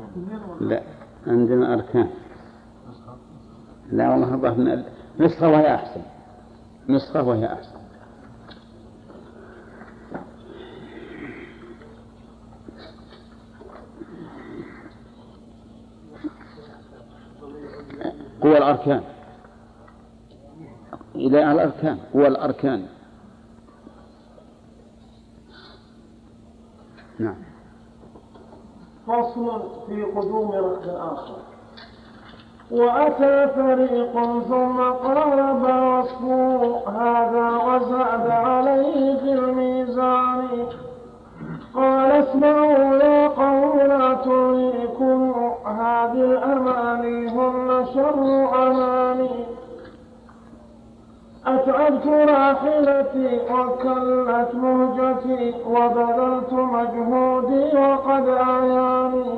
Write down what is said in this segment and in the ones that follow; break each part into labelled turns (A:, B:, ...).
A: لا عندنا أركان. لا والله ضعفنا نسخة وهي أحسن. نسخة وهي أحسن. قوى الأركان إلى الأركان. قوى الأركان. نعم.
B: فصل في قدوم ركب آخر. وأتى فريق ثم قارب وصفه هذا وزاد عليه في الميزان. قال اسمعوا يا قوم لا تريكم هذه الأماني هن شر أماني. أتعبت راحلتي وكلت مهجتي وبذلت مجهودي وقد آياني.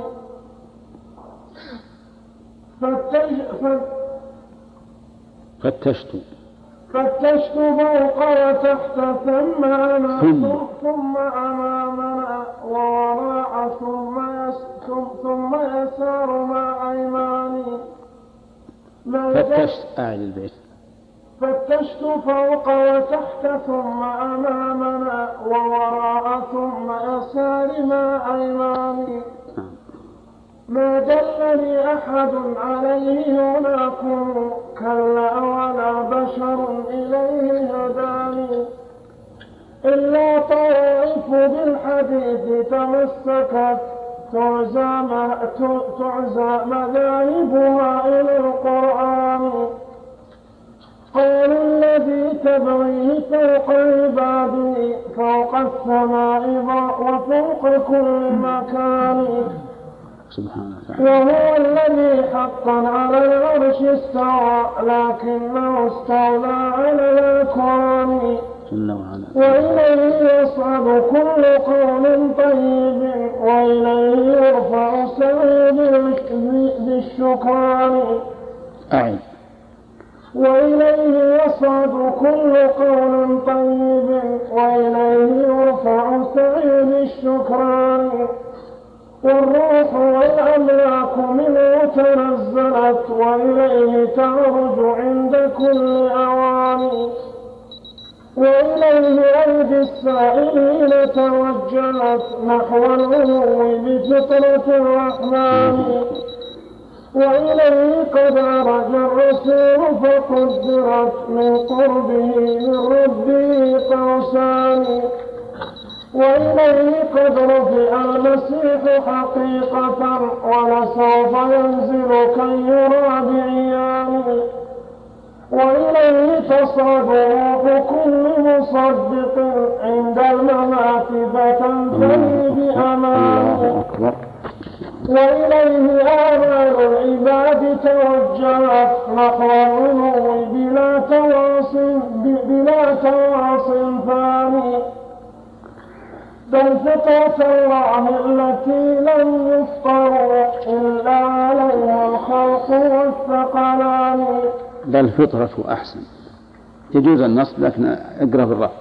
B: فتشت فوق وتحت ثم أمامنا ووراء ثم يسار مع أيماني. فتشت فوق وتحت ثم أمامنا ووراء ثم يسار مع أيماني. ما دلني أحد عليه هناكم كلا ولا بشر إليه هداني. إلا طوائف بالحديث تمسكت تعزى مذاهبها إلى القرآن. قول الذي تبغيه فوق عبادي فوق السماء وفوق كل مكان. وهو الذي حقا على العرش استوى لكنه استولى على الأكوان. وإليه يصعد كل قول طيب وإليه يرفع السعي بالشكران. وإليه يصعد كل قول طيب وإليه يرفع السعي بالشكران. والروح والأملاك منه تنزلت وإليه تعرج عند كل أوان. وإليه أيدي السائلين توجهت نحو العلو بفطرة الرحمن. وإليه قد عرج الرسول فقدرت من قربه من ربه قوسان. وإليه قد رفع المسيح حقيقة ولسوف ينزل كي يرى بعيان. وإليه تصعد روح كل مصدق عند الممات فتنتهي بأمان. وإليه آمال العباد توجهت نحو العلو بلا تواصل ثاني. بل فطرة الله التي لم يفطروا إلا عليها الخلق والثقلان.
A: بل فطرة أحسن. يجوز النصب لكن اقرأ بالرفع.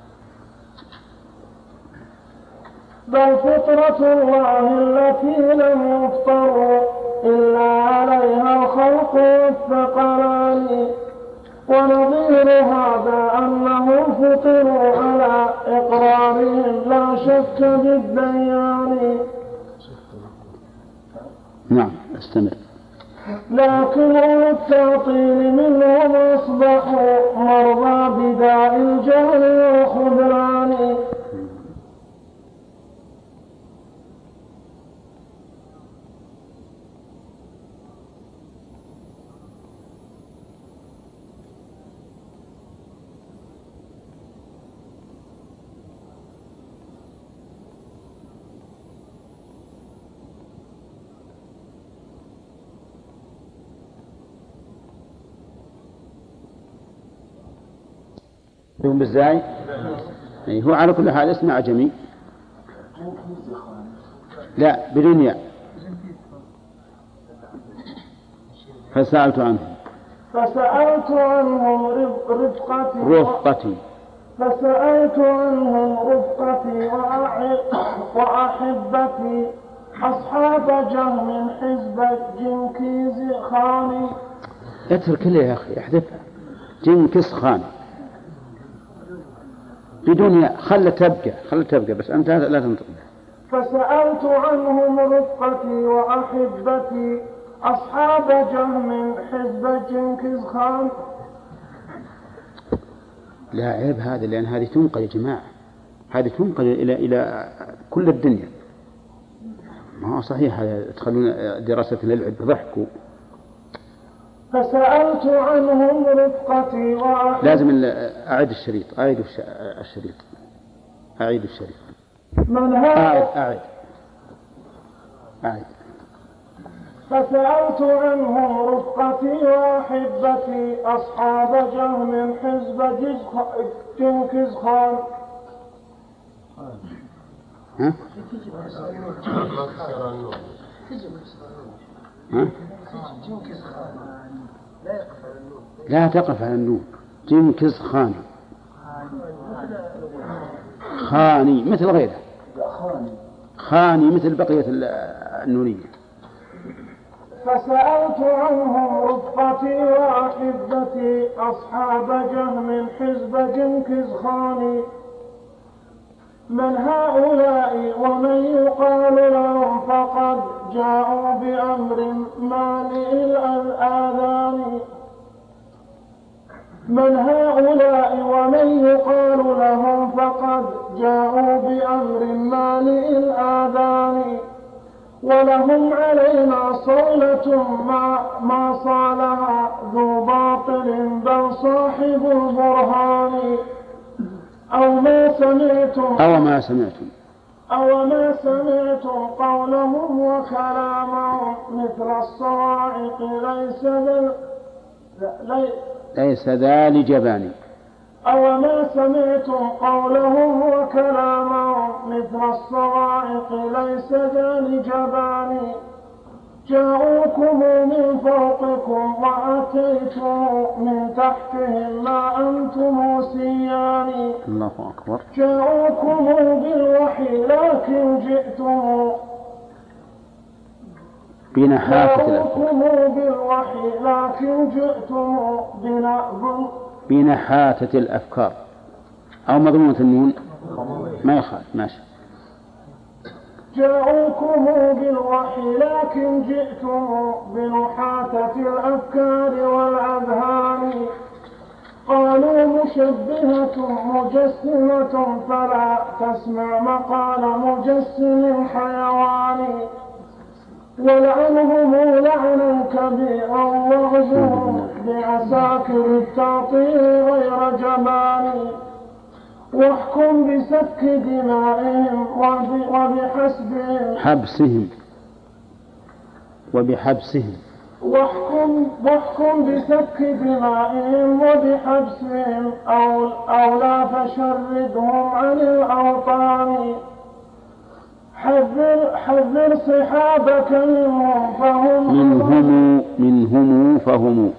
B: بل فطرة الله التي لم يفطروا إلا عليها الخلق والثقلان. ونظير هذا أنهم فطروا على إقرارهم لا شك بالديان.
A: نعم استمر.
B: لكن التعطيل منهم أصبحوا مرضى بداء الجهل والخذلان.
A: يوم بالزاي هو على كل حال اسم أعجمي. لا بدون ياء. فسألت عنهم رفقتي. فسألت عنهم رفقتي وأحبتي
B: أصحاب جهم حزب جنكيز خان.
A: اترك لي يا أخي احذفها. جنكيز خان بدون خل تبقى بس أنت لا تنطق.
B: فسألت عنهم رفقتي وأحبتي أصحاب جهم حزب جنكيز خان.
A: لا عيب هذا، لأن هذه تنقل يا جماعة، هذه تنقل إلى كل الدنيا. ما هو صحيح تخلون دراسة للعب ضحكوا.
B: فسألت عنهم رفقتي وأحبتي.
A: لازم أعيد الشريط.
B: من هذا؟
A: أعيد.
B: فسألت عنهم رفقتي وأحبتي أصحاب جهم حزب جنكيز خان.
A: ها؟ لا تقف على النون. جنكيز خان خاني مثل غيره، خاني مثل بقية النونية.
B: فسألت عنهم رفقتي وأحبتي أصحاب جهم حزب جنكيز خان. من هؤلاء ومن يقال لهم فقد جاءوا بأمر مالئ الآذان. من هؤلاء ومن يقال لهم فقد جاءوا بأمر مالئ الآذان. ولهم علينا صولة ما صالها ذو باطل بل صاحب البرهان. أو ما سمعتم قولهم وكلامهم مثل الصواعق
A: ليس ذا لجبان.
B: أو ما سمعتم قولهم وكلامهم مثل الصواعق ليس ذا لجبان. جاءوكم من فوقكم وأتيتم من تحتهم ما أنتم سيان.
A: الله أكبر.
B: جاءوكم بالوحي لكن جئتم
A: بنحاتة الأفكار أو مضمونة النون ما يخالف ماشي.
B: جاءوكم بالوحي لكن جئتم بنحاتة الأفكار والأذهان. قالوا مشبهة مجسمة فلا تسمع مقال مجسم حيوان. ولعنهم لعنا كبيرا وغزهم بعساكر التعطيل غير جبان. واحكم بسفك دمائهم
A: وبحبسهم
B: واحكم بسفك دمائهم وبحبسهم أو لا فشردهم عن الأوطان. حذر صحابك منهم فهم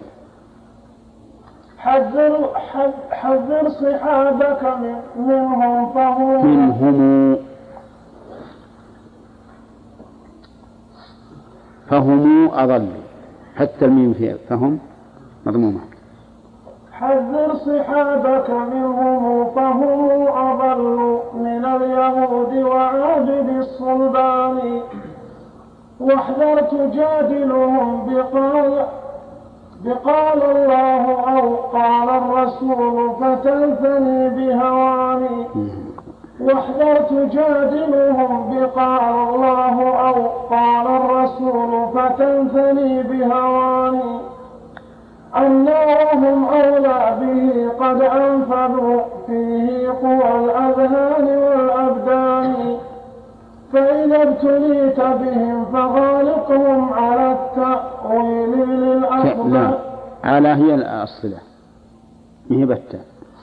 B: حذر صحابك منهم
A: فهم أضل حتى الميم فيها فهم مضمومة.
B: حذر صحابك منهم فهم أضل من اليهود وعابد الصلبان. واحذر تجادلهم بقال الله أو قال الرسول فتنثني بهواني. واحذر تجادلهم بقال الله أو قال الرسول فتنثني بهواني. أنهم أولى به قد أنفذوا فيه قوى الأذهان والأبدان. فإذا ابتليت بهم فغالقهم على التأويل للأفضل.
A: لا على هي الأصلة هي بتة.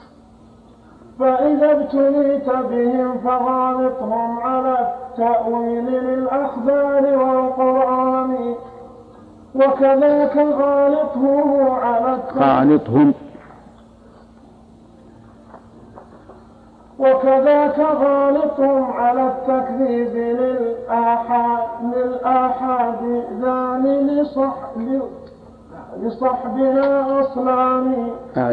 B: فإذا ابتليت بهم فغالقهم على التأويل للأخبار والقرآن. وكذاك غالطهم على وكذاك غالطهم على التكذيب للآحاد ذان لصحبنا أصلان.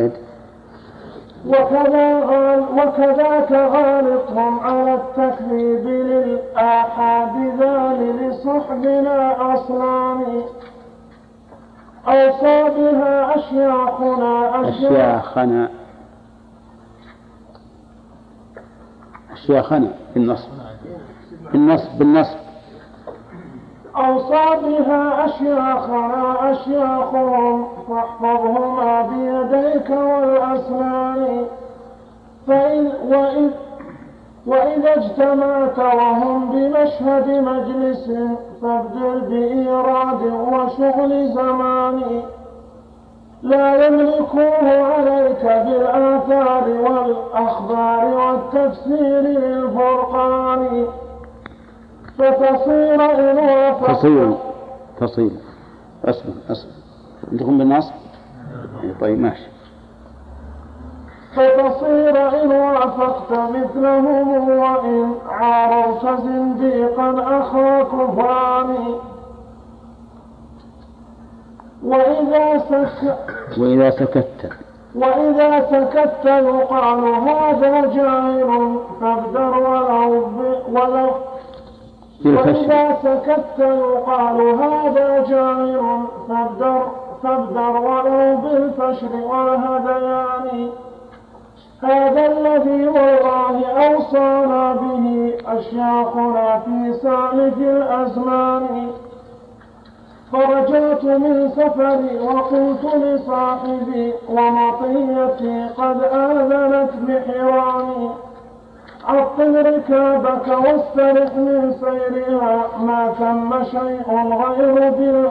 B: وكذاك غالطهم على التكذيب للآحاد ذان لصحبنا أصلان. أوصى بها
A: أشياخنا بالنصب
B: أوصى بها أشياخنا أشياخهم فاحفظهما بيديك والأسنان. وإذا اجتمعت وهم بمشهد مجلس فابدل بإيراد وشغل زمان. لا يملكوه عليك بالآثار والأخبار والتفسير للفرقان. فتصير إن وافقت
A: تصير أصبر عندكم بالنصب؟ طيب ماشي.
B: فتصير إن وافقت مثلهم وإن عارضت زنديقا أخا كفران. وإذا سكت يقال هذا جاهل فابدر ولو وإذا سكت يقال هذا جاهل فابدر ولو بالفشر والهذيان. هذا الذي والله أوصانا به أشياخنا في سالف الأزمان. فرجعت من سفري وقلت لصاحبي ومطيتي قد آذنت بحرامي. عطل ركابك واسترح من سيرها ما ثم شيء غير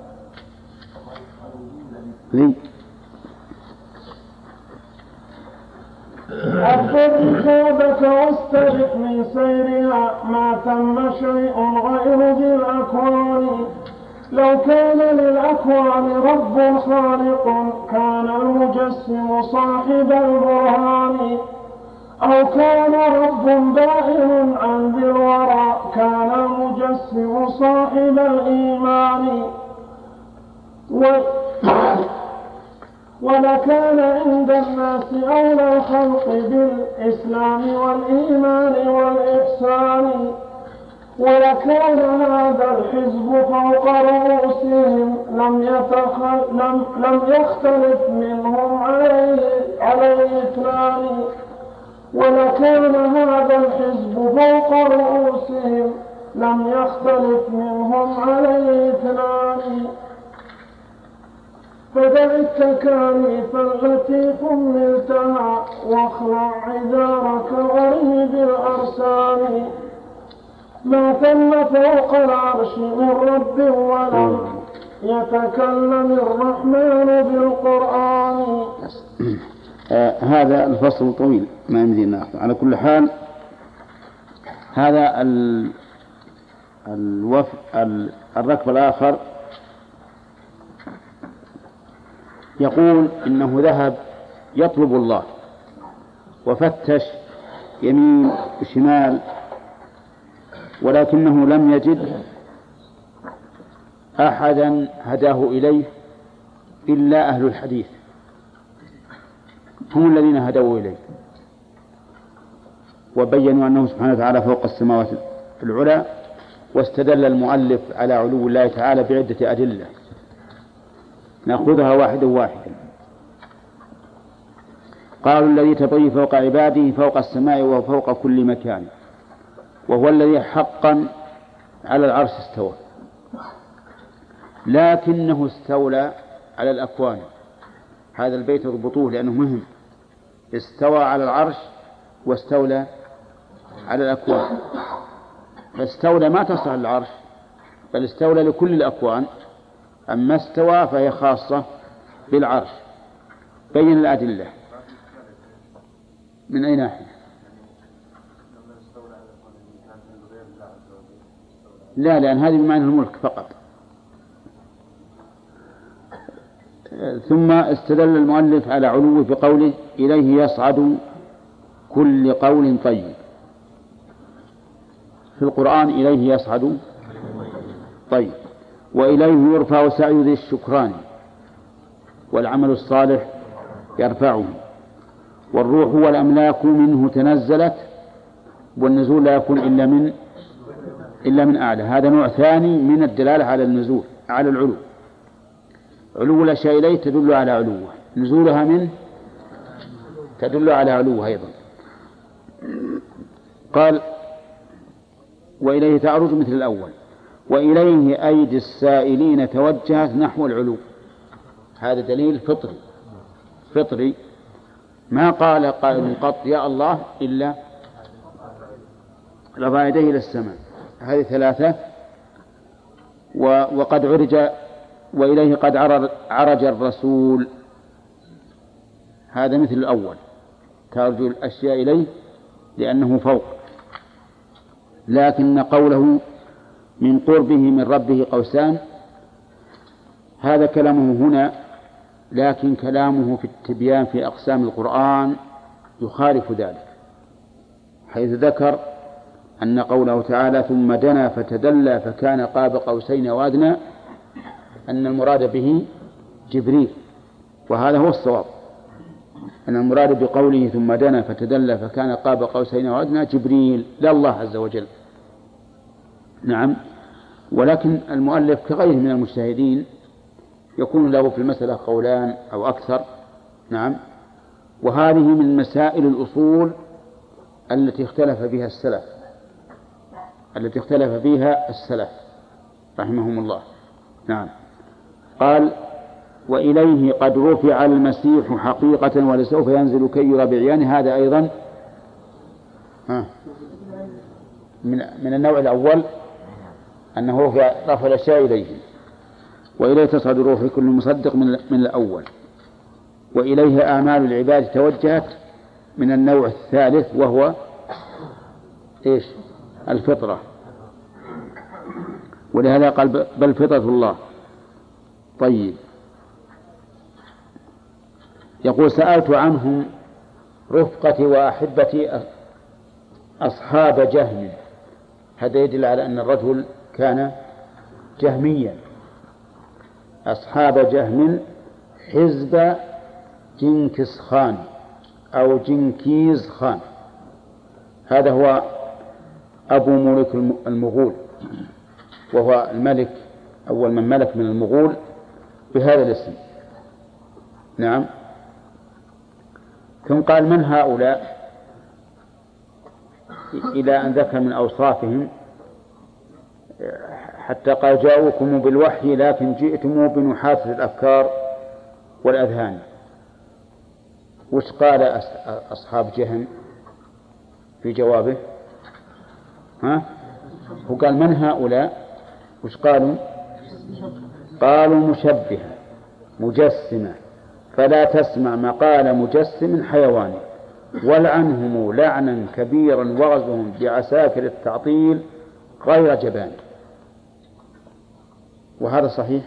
B: عطل ركابك واسترح من سيرها ما ثم شيء غير بالأكوان. لو كان للأكوان رب خالق كان المجسم صاحب البرهان. أو كان رب بائن عن ذي الورى كان المجسم صاحب الإيمان. ولكان عند الناس أولى الخلق بالإسلام والإيمان والإحسان. ولكان هذا الحزب فوق رؤوسهم لم يختلف منهم عليه اثنان. ولكان هذا الحزب فوق رؤوسهم لم يختلف منهم عليه اثنان. فدع التكاليف التي حملتها واخلع عذارك وارمي بالأرسال. ما ثم فوق العرش من رب ولم يتكلم الرحمن بالقرآن.
A: هذا الفصل طويل ما يمدي ناخذ. على كل حال هذا الركب الآخر يقول إنه ذهب يطلب الله وفتش يمين وشمال ولكنه لم يجد أحدا هداه إليه إلا أهل الحديث، هم الذين هدوا إليه وبينوا أنه سبحانه وتعالى فوق السماوات العلى. واستدل المؤلف على علو الله تعالى بعدة أدلة نأخذها واحدا. قالوا الذي تطوي فوق عباده فوق السماء وفوق كل مكان، وهو الذي حقا على العرش استوى، لكنه استولى على الأكوان. هذا البيت اضبطوه لأنه مهم. استوى على العرش واستولى على الأكوان. فاستولى ما تصل العرش بل استولى لكل الأكوان. أما استوى فهي خاصة بالعرش. بين الأدلة من أي ناحية؟ لا، لأن هذه بمعنى الملك فقط. ثم استدل المؤلف على علوه بقوله إليه يصعد كل قول طيب. في القرآن إليه يصعد طيب، وإليه يرفع سعي ذي الشكران، والعمل الصالح يرفعه، والروح والأملاك منه تنزلت، والنزول لا يكون إلا من أعلى. هذا نوع ثاني من الدلالة على النزول، على العلو. علو الأشياء إليه تدل على علوه، نزولها منه تدل على علوه أيضا. قال وإليه تعرج مثل الأول، وإليه أيدي السائلين توجهت نحو العلو. هذا دليل فطري. ما قال قائل قط يا الله إلا رفع يديه إلى السماء. هذه ثلاثة. وقد عرج، وإليه قد عرج الرسول. هذا مثل الأول، تعرج الأشياء إليه لأنه فوق. لكن قوله من قربه من ربه قوسان، هذا كلامه هنا، لكن كلامه في التبيان في أقسام القرآن يخالف ذلك، حيث ذكر أن قوله تعالى ثم دنا فتدلى فكان قاب قوسين أو أدنى أن المراد به جبريل، وهذا هو الصواب، أن المراد بقوله ثم دنا فتدلى فكان قاب قوسين أو أدنى جبريل لا الله عز وجل. نعم. ولكن المؤلف كغيره من المجتهدين يكون له في المسألة قولان أو أكثر. نعم. وهذه من مسائل الأصول التي اختلف فيها السلف رحمهم الله. نعم. قال وإليه قد رفع المسيح حقيقة ولسوف ينزل كي يرى بعيان. هذا أيضا من النوع الأول، أنه رفع الأشياء إليه. وإليه تصعد الروح في كل مصدق من الأول. وإليه آمال العباد توجهت من النوع الثالث، وهو إيش؟ الفطرة. ولهذا قال بل فطرة الله. طيب. يقول سألت عنهم رفقتي وأحبتي أصحاب جهم. هذا يدل على أن الرجل كان جهميا. أصحاب جهم حزب جنكس خان أو جنكيز خان، هذا هو أبو ملك المغول، وهو الملك أول من ملك من المغول بهذا الاسم. نعم. ثم قال من هؤلاء، إلى أن ذكر من أوصافهم، حتى قال جاءوكم بالوحي لكن جئتم بنحاس الأفكار والأذهان. وش قال أصحاب جهم في جوابه؟ هو قال من هؤلاء؟ وش قالوا؟ قالوا مشبهة مجسمة، فلا تسمع مقال مجسم حيواني، ولعنهم لعنا كبيرا وغزهم بعساكر التعطيل غير جبان. وهذا صحيح؟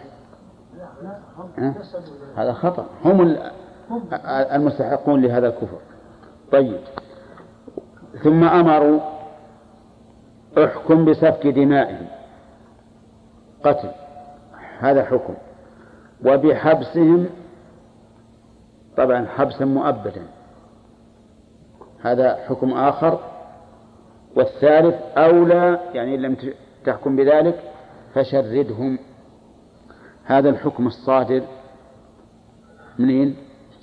A: هذا خطأ، هم المستحقون لهذا الكفر. طيب. ثم أمروا احكم بسفك دمائهم، قتل، هذا حكم، وبحبسهم، طبعا حبسا مؤبدا، هذا حكم آخر. والثالث أولى، يعني إن لم تحكم بذلك فشردهم. هذا الحكم الصادر منين؟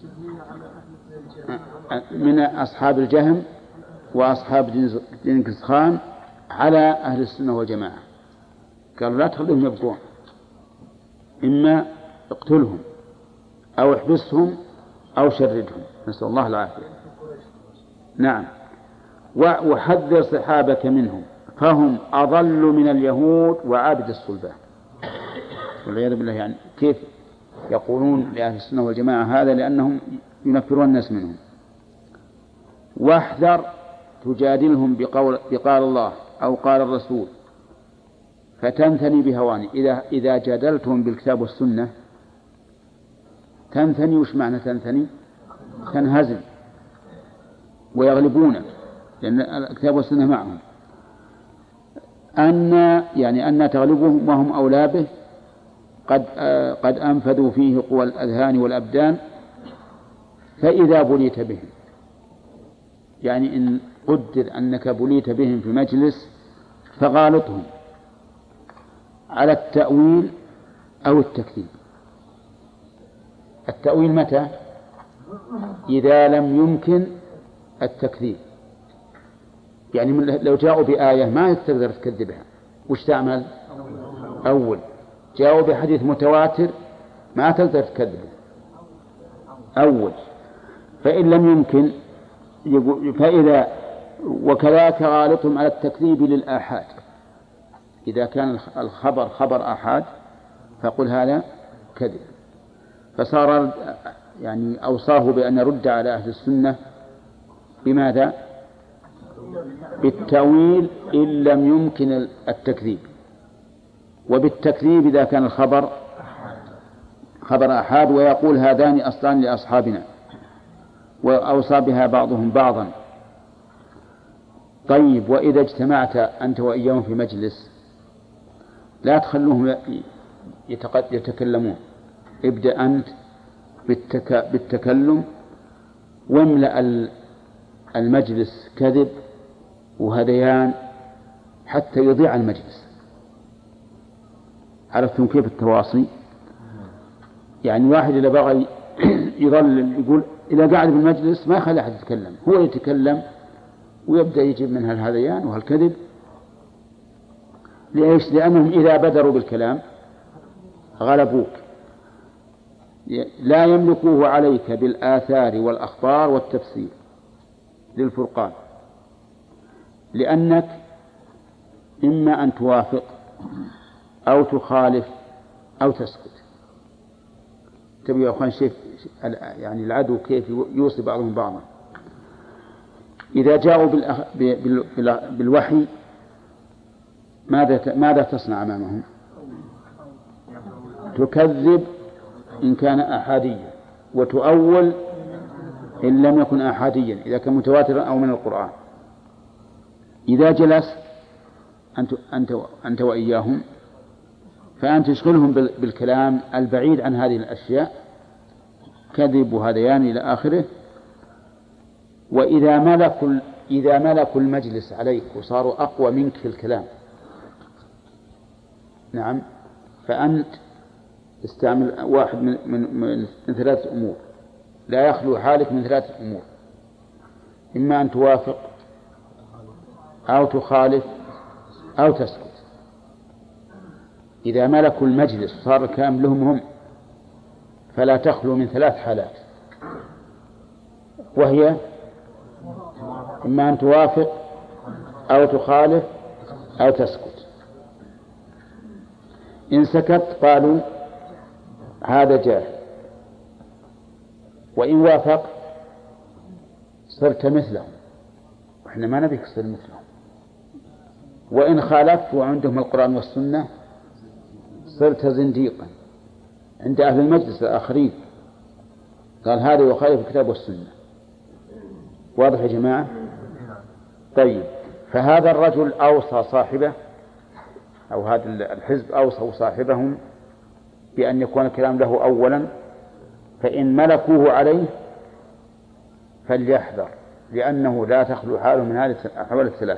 A: من أصحاب الجهم وأصحاب جنكس خان على أهل السنة والجماعة. قالوا لا تخليهم يبقون، إما اقتلهم أو احبسهم أو شردهم، نسأل الله العافية. نعم. وحذر صحابك منهم فهم أضل من اليهود وعابد الصلبان، والعياذ بالله. يعني كيف يقولون لأهل السنة والجماعة هذا؟ لأنهم ينفرون الناس منهم. واحذر تجادلهم بقال الله أو قال الرسول فتنثني بهواني. إذا جادلتهم بالكتاب والسنة تنثني. وش معنى تنثني؟ تنهزم. ويغلبون، لأن الكتاب والسنة معهم. أن تغلبهم وهم أولى به، قد أنفذوا فيه قوى الأذهان والأبدان، فإذا بليت بهم، يعني إن قدر أنك بليت بهم في مجلس فغالطهم على التأويل أو التكذيب. التأويل متى؟ إذا لم يمكن التكذيب، يعني لو جاءوا بآية ما تقدر تكذبها، وش تعمل؟ أول. جاءوا بحديث متواتر ما تقدر تكذبه، أول. فإن لم يمكن فإذا وكذلك غالطهم على التكذيب للآحاد، إذا كان الخبر خبر آحاد فقل هذا كذب. فصار يعني أوصاه بأن يرد على أهل السنة بماذا؟ بالتأويل إن لم يمكن التكذيب، وبالتكذيب إذا كان الخبر خبر آحاد، ويقول هذان أصلان لأصحابنا، وأوصى بها بعضهم بعضا. طيب، وإذا اجتمعت أنت وإياهم في مجلس لا تخلوهم يتكلمون، ابدأ أنت بالتكلم، واملأ المجلس كذب وهذيان حتى يضيع المجلس. عرفتم كيف التواصي؟ يعني واحد إذا بغى يظل يقول إذا قاعد بالمجلس ما يخلي أحد يتكلم، هو يتكلم ويبدأ يجيب منها الهذيان وهالكذب. ليش؟ لأنهم إذا بدروا بالكلام غلبوك، لا يملكوه عليك بالآثار والأخبار والتفسير للفرقان، لأنك إما أن توافق أو تخالف أو تسكت. تبي يا أخوان شيء يعني العدو كيف يوصي بعضهم بعضا. إذا جاءوا بالوحي ماذا تصنع أمامهم؟ تكذب إن كان أحاديا، وتؤول إن لم يكن أحاديا، إذا كان متواترا أو من القرآن. إذا جلست أنت وإياهم فأنت تشغلهم بالكلام البعيد عن هذه الأشياء، كذب وهذيان إلى آخره. وإذا ملكوا المجلس عليك وصاروا أقوى منك في الكلام، نعم، فأنت استعمل واحد من ثلاثة أمور، لا يخلو حالك من ثلاثة أمور: إما أن توافق أو تخالف أو تسكت. إذا ملكوا المجلس وصار الكلام لهم هم فلا تخلو من ثلاث حالات، وهي إما أن توافق أو تخالف أو تسكت. إن سكت قالوا هذا جاهل، وإن وافق صرت مثلهم، وإحنا ما نبيك تصير مثلهم. وإن خالفت وعندهم القرآن والسنة صرت زنديقا عند أهل المجلس الآخرين. قال هذا يخالف الكتاب والسنة. واضح يا جماعة؟ طيب، فهذا الرجل أوصى صاحبه، أو هذا الحزب أوصوا صاحبهم بأن يكون الكلام له أولا، فإن ملكوه عليه فليحذر، لأنه لا تخلو حاله من هذه الأحوال الثلاث.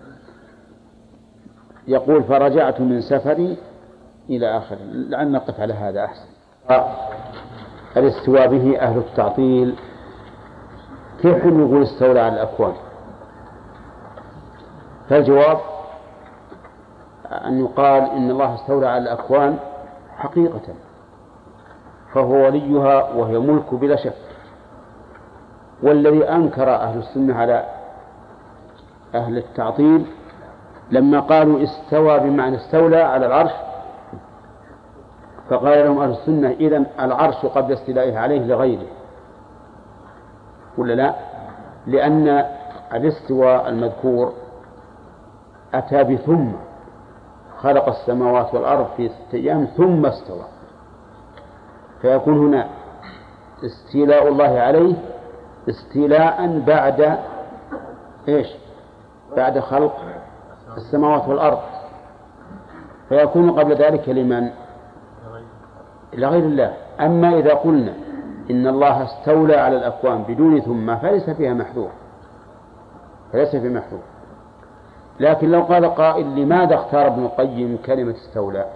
A: يقول: فرجعت من سفري إلى آخره. لعل نقف على هذا أحسن. الاستواء به أهل التعطيل، كيف يقول استولى على الأكوان؟ فالجواب أن يقال إن الله استولى على الأكوان حقيقة، فهو وليها وهي ملك بلا شك. والذي أنكر أهل السنة على أهل التعطيل لما قالوا استوى بمعنى استولى على العرش، فقال لهم أهل السنة: إذن العرش قبل استيلائه عليه لغيره، ولا لا؟ لأن الاستواء المذكور أتى بثم، خلق السماوات والأرض في 6 أيام ثم استوى، فيكون هنا استيلاء الله عليه استيلاء بعد إيش؟ بعد خلق السماوات والأرض، فيكون قبل ذلك لمن؟ لغير الله. أما إذا قلنا إن الله استولى على الأكوان بدون ثم فليس فيها محذور، فليس في محذور. لكن لو قال قائل لماذا اختار ابن القيم كلمة استولى؟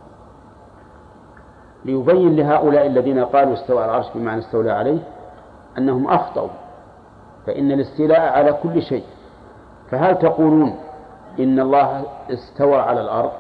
A: ليبين لهؤلاء الذين قالوا استوى على العرش بمعنى استولى عليه أنهم أخطأوا، فإن الاستيلاء على كل شيء. فهل تقولون إن الله استوى على الأرض؟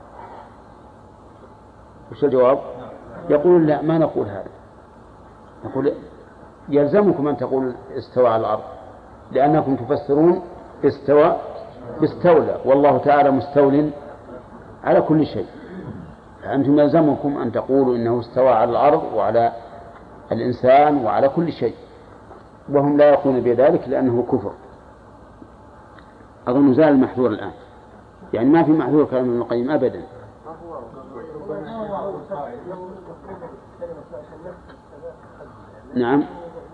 A: وش الجواب؟ يقولون لا، ما نقول هذا. نقول يلزمكم أن تقولوا استوى على الأرض، لأنكم تفسرون استوى باستولى، والله تعالى مستول على كل شيء. فأنتم يلزمكم أن تقولوا إنه استوى على الأرض وعلى الإنسان وعلى كل شيء، وهم لا يقولون بذلك لأنه كفر. أظن زال المحذور الآن، يعني ما في محذور كلام ابن القيم أبدا. نعم.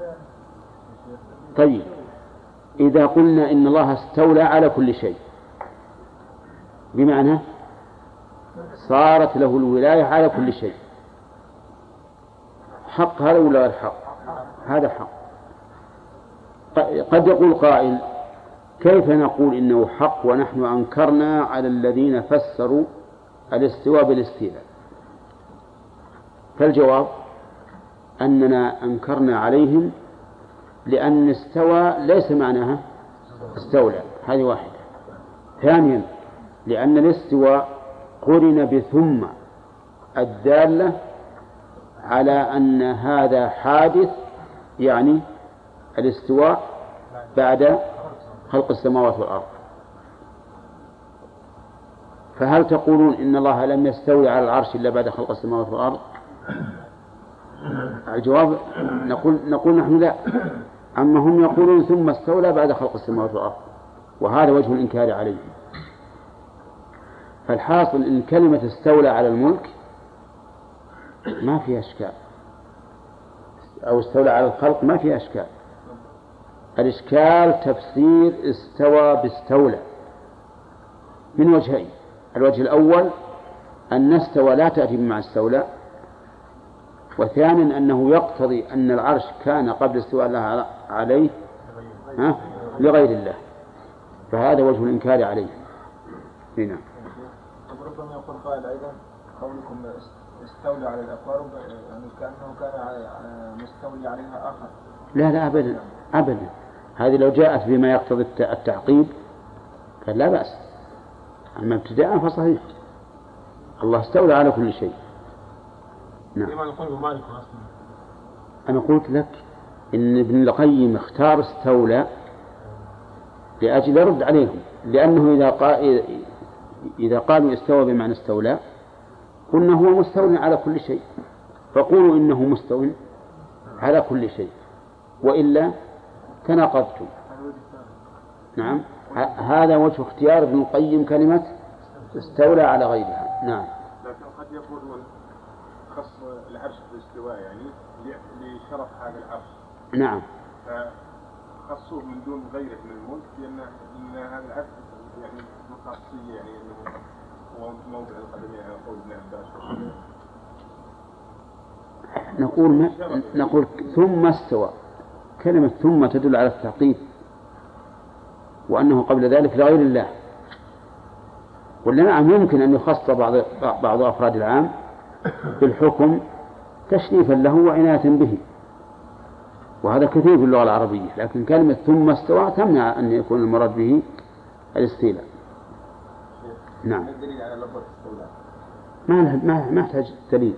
A: طيب، إذا قلنا إن الله استولى على كل شيء بمعنى صارت له الولاية على كل شيء، حق هذا ولا غير حق؟ هذا حق. قد يقول قائل كيف نقول إنه حق ونحن أنكرنا على الذين فسروا الاستواء بالاستيلاء؟ فالجواب أننا أنكرنا عليهم لأن استوى ليس معناها استولى، هذه واحدة. ثانيا لأن الاستواء قرن بثم الدالة على أن هذا حادث، يعني الاستواء بعد خلق السماوات والأرض. فهل تقولون إن الله لم يستولي على العرش إلا بعد خلق السماوات والأرض؟ الجواب نقول نحن لا، أما هم يقولون ثم استولى بعد خلق السماوات والأرض، وهذا وجه الإنكار عليه. فالحاصل إن كلمة استولى على الملك ما فيها أشكال، أو استولى على الخلق ما فيها أشكال. الإشكال تفسير استوى باستولى من وجهين. الوجه الأول أن استوى لا تأتي بمعنى استولى، وثانيا أنه يقتضي أن العرش كان قبل استواء الله عليه لغير الله، فهذا وجه الإنكار عليه. هنا
C: ربما يقول قائل أيضا قولكم استولى على الأكوان يعني كأنه كان مستولي عليها آخر.
A: لا أبدا أبدا، هذه لو جاءت بما يقتضي التعقيب فلا بأس، أما ابتداء فصحيح، الله استولى على كل شيء. نعم. أنا قلت لك إن ابن القيم اختار استولى لأجل يرد عليهم، لأنه إذا قالوا استوى بمعنى استولى قلنا هو مستول على كل شيء، فقولوا إنه مستول على كل شيء، وإلا تناقضتم. نعم، هذا وجه اختيار ابن القيم كلمة استولى على غيرها. نعم.
D: لكن قد يقولون خص العرش بالاستواء يعني لشرف هذا العرش.
A: نعم.
D: فخصوه من دون غيره من الملك، لأن هذا العرش يعني خاصية، يعني أنه هو موضع القدمين على قول ابن عباس.
A: نقول ثم استوى، كلمة ثم تدل على التعقيب، وأنه قبل ذلك لغير الله. ولا نعم، يمكن أن يخص بعض أفراد العام بالحكم تشريفا له وعناية به، وهذا كثير في اللغة العربية، لكن كلمة ثم استوى تمنع أن يكون المراد به الاستيلاء. نعم.
C: الدليل على لفظ استولى
A: ما يحتاج دليل.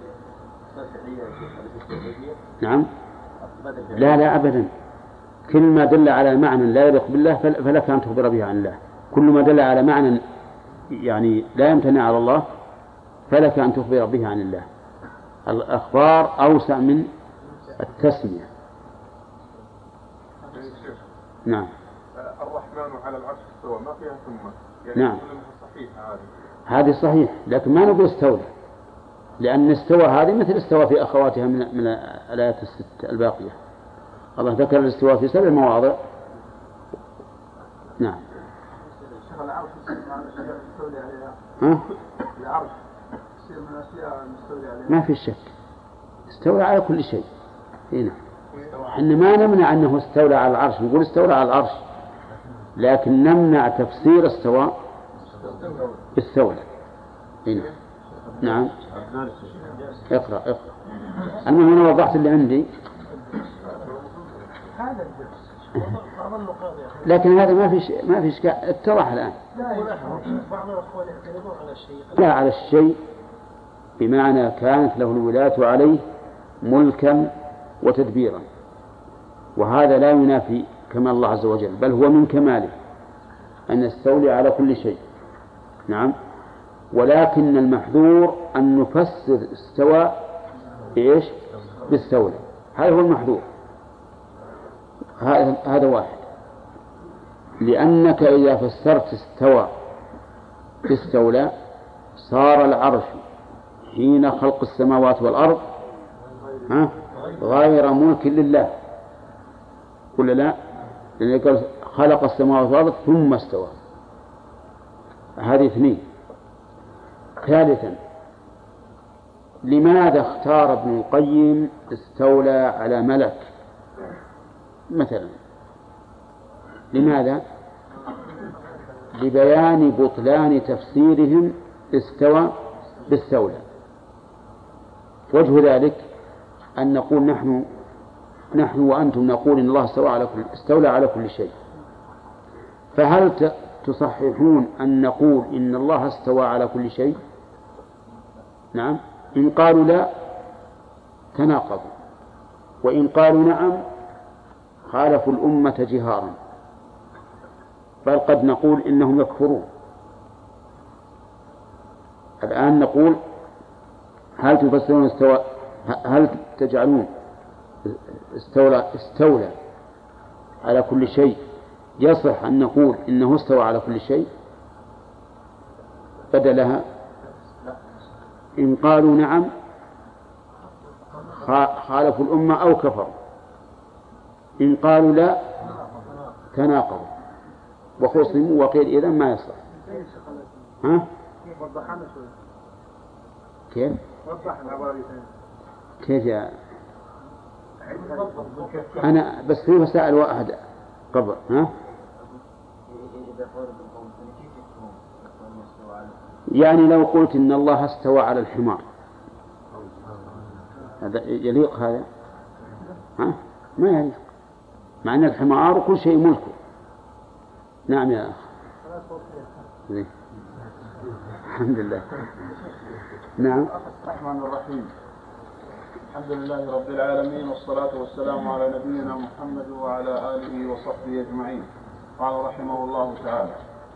A: نعم. لا أبدا، كل ما دل على معنى لا يليق بالله فلك أن تخبر به عن الله، كل ما دل على معنى يعني لا يمتنع على الله فلك أن تخبر به عن الله. الأخبار أوسع من التسمية. نعم.
D: الرحمن على العرش استوى ما فيها ثم، يعني
A: نعم.
D: صحيحة
A: هذه صحيح، لكن ما نقول استولى، لأن استوى هذه مثل استوى في أخواتها من الآيات الست الباقية. الله ذكر الاستواء في 7 مواضع، نعم.
C: شيخ العرش يصير على الأشياء المستولي عليها.
A: ها؟
C: العرش يصير من الأشياء المستولي عليها.
A: ما في شك، استولى على كل شيء. هنا احنا ما نمنع أنه استولى على العرش، نقول استولى على العرش، لكن نمنع تفسير استواء بالستولى. هنا نعم. اقرأ. المهم أنا وضحت اللي عندي، لكن هذا ما في إشكال، اتضح الآن. لا على الشيء بمعنى كانت له الولاية عليه ملكا وتدبيرا، وهذا لا ينافي كمال الله عز وجل، بل هو من كماله أن يستولي على كل شيء. نعم. ولكن المحذور أن نفسر استوى بإيش؟ بالستولى، هذا هو المحذور. هذا واحد، لأنك إذا فسرت استوى باستولى صار العرش حين خلق السماوات والأرض غير ملك لله، ولا لا؟ لأنه قال خلق السماوات والأرض ثم استوى. هذه اثنين. ثالثا، لماذا اختار ابن القيم استولى على ملك مثلا؟ لماذا؟ لبيان بطلان تفسيرهم استوى بالستولى. وجه ذلك أن نقول نحن وأنتم نقول إن الله استولى على كل شيء، فهل تصححون أن نقول إن الله استوى على كل شيء؟ نعم. إن قالوا لا تناقضوا، وإن قالوا نعم خالفوا الأمة جهارا، بل قد نقول إنهم يكفرون. الآن نقول هل تفسرون استوى، هل تجعلون استولى على كل شيء يصح أن نقول إنه استوى على كل شيء بدلها؟ إن قالوا نعم خالفوا الأمة أو كفروا، إن قالوا لا تناقضوا وخصموا، وقيل إذن ما يصح. ها؟ كيف؟ كيف يا أنا بس في مسائل واحد قبل. ها؟ يعني لو قلت إن الله استوى على الحمار، هذا يليق هذا؟ ها؟ ما يليق، مع أن الحمار وكل شيء ملكه. نعم يا أخ. الحمد لله. نعم.
D: الرحمن الرحيم. الحمد لله رب العالمين، والصلاة والسلام على نبينا محمد وعلى آله وصحبه أجمعين. قال رحمه الله تعالى: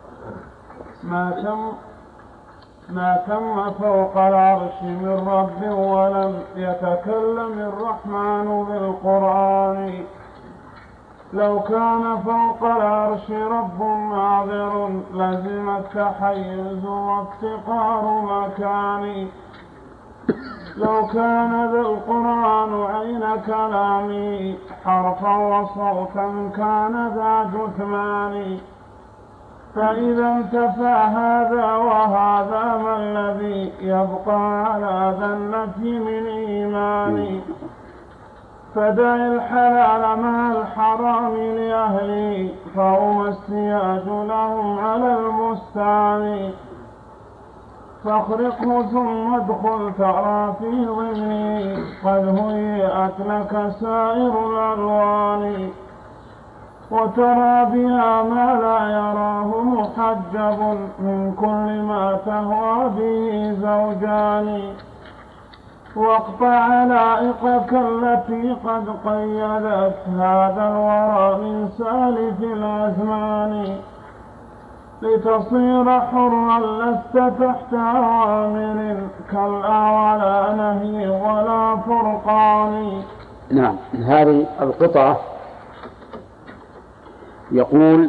B: ما تم فوق العرش من رب ولم يتكلم الرحمن بالقرآن. لو كان فوق العرش رب ناظر لزم التحيز وافتقار مكان. لو كان ذا القرآن عين كلامي حرفا وصوتا كان ذا جثمان. فإذا انتفى هذا وهذا ما الذي يبقى على ذا النفي من إيمان. فدع الحلال مع الحرام لأهلي فهو السياج لهم على البستان. فاخرقه ثم ادخل ترى في ضمني قد هيئت لك سائر الألوان. وترى بها ما لا يراه محجب من كل ما تهوى به زوجان. واقطع علائقك التي قد قيدت هذا الورى من سالف الأزمان. لتصير حرا لست تحت أوامر كلا ولا نهي ولا فرقان.
A: نعم. هذه القطعة يقول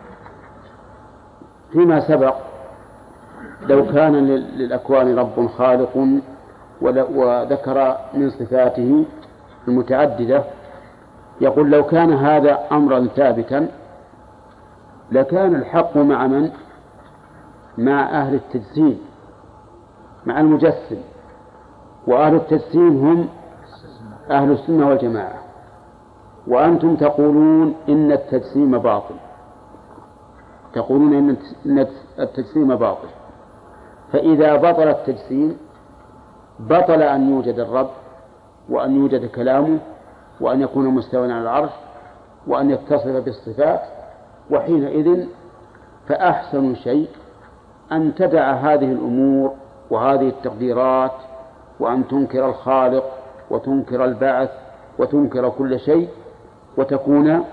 A: فيما سبق لو كان للأكوان رب خالق، وذكر من صفاته المتعددة، يقول لو كان هذا أمرا ثابتا لكان الحق مع من؟ مع أهل التجسيم، مع المجسم. وأهل التجسيم هم أهل السنة والجماعة، وأنتم تقولون إن التجسيم باطل، تقولون إن التجسيم باطل. فإذا بطل التجسيم بطل أن يوجد الرب، وأن يوجد كلامه، وأن يكون مستوى على العرش، وأن يتصف بالصفات. وحينئذ فأحسن شيء أن تدع هذه الأمور وهذه التقديرات، وأن تنكر الخالق وتنكر البعث وتنكر كل شيء، وتكون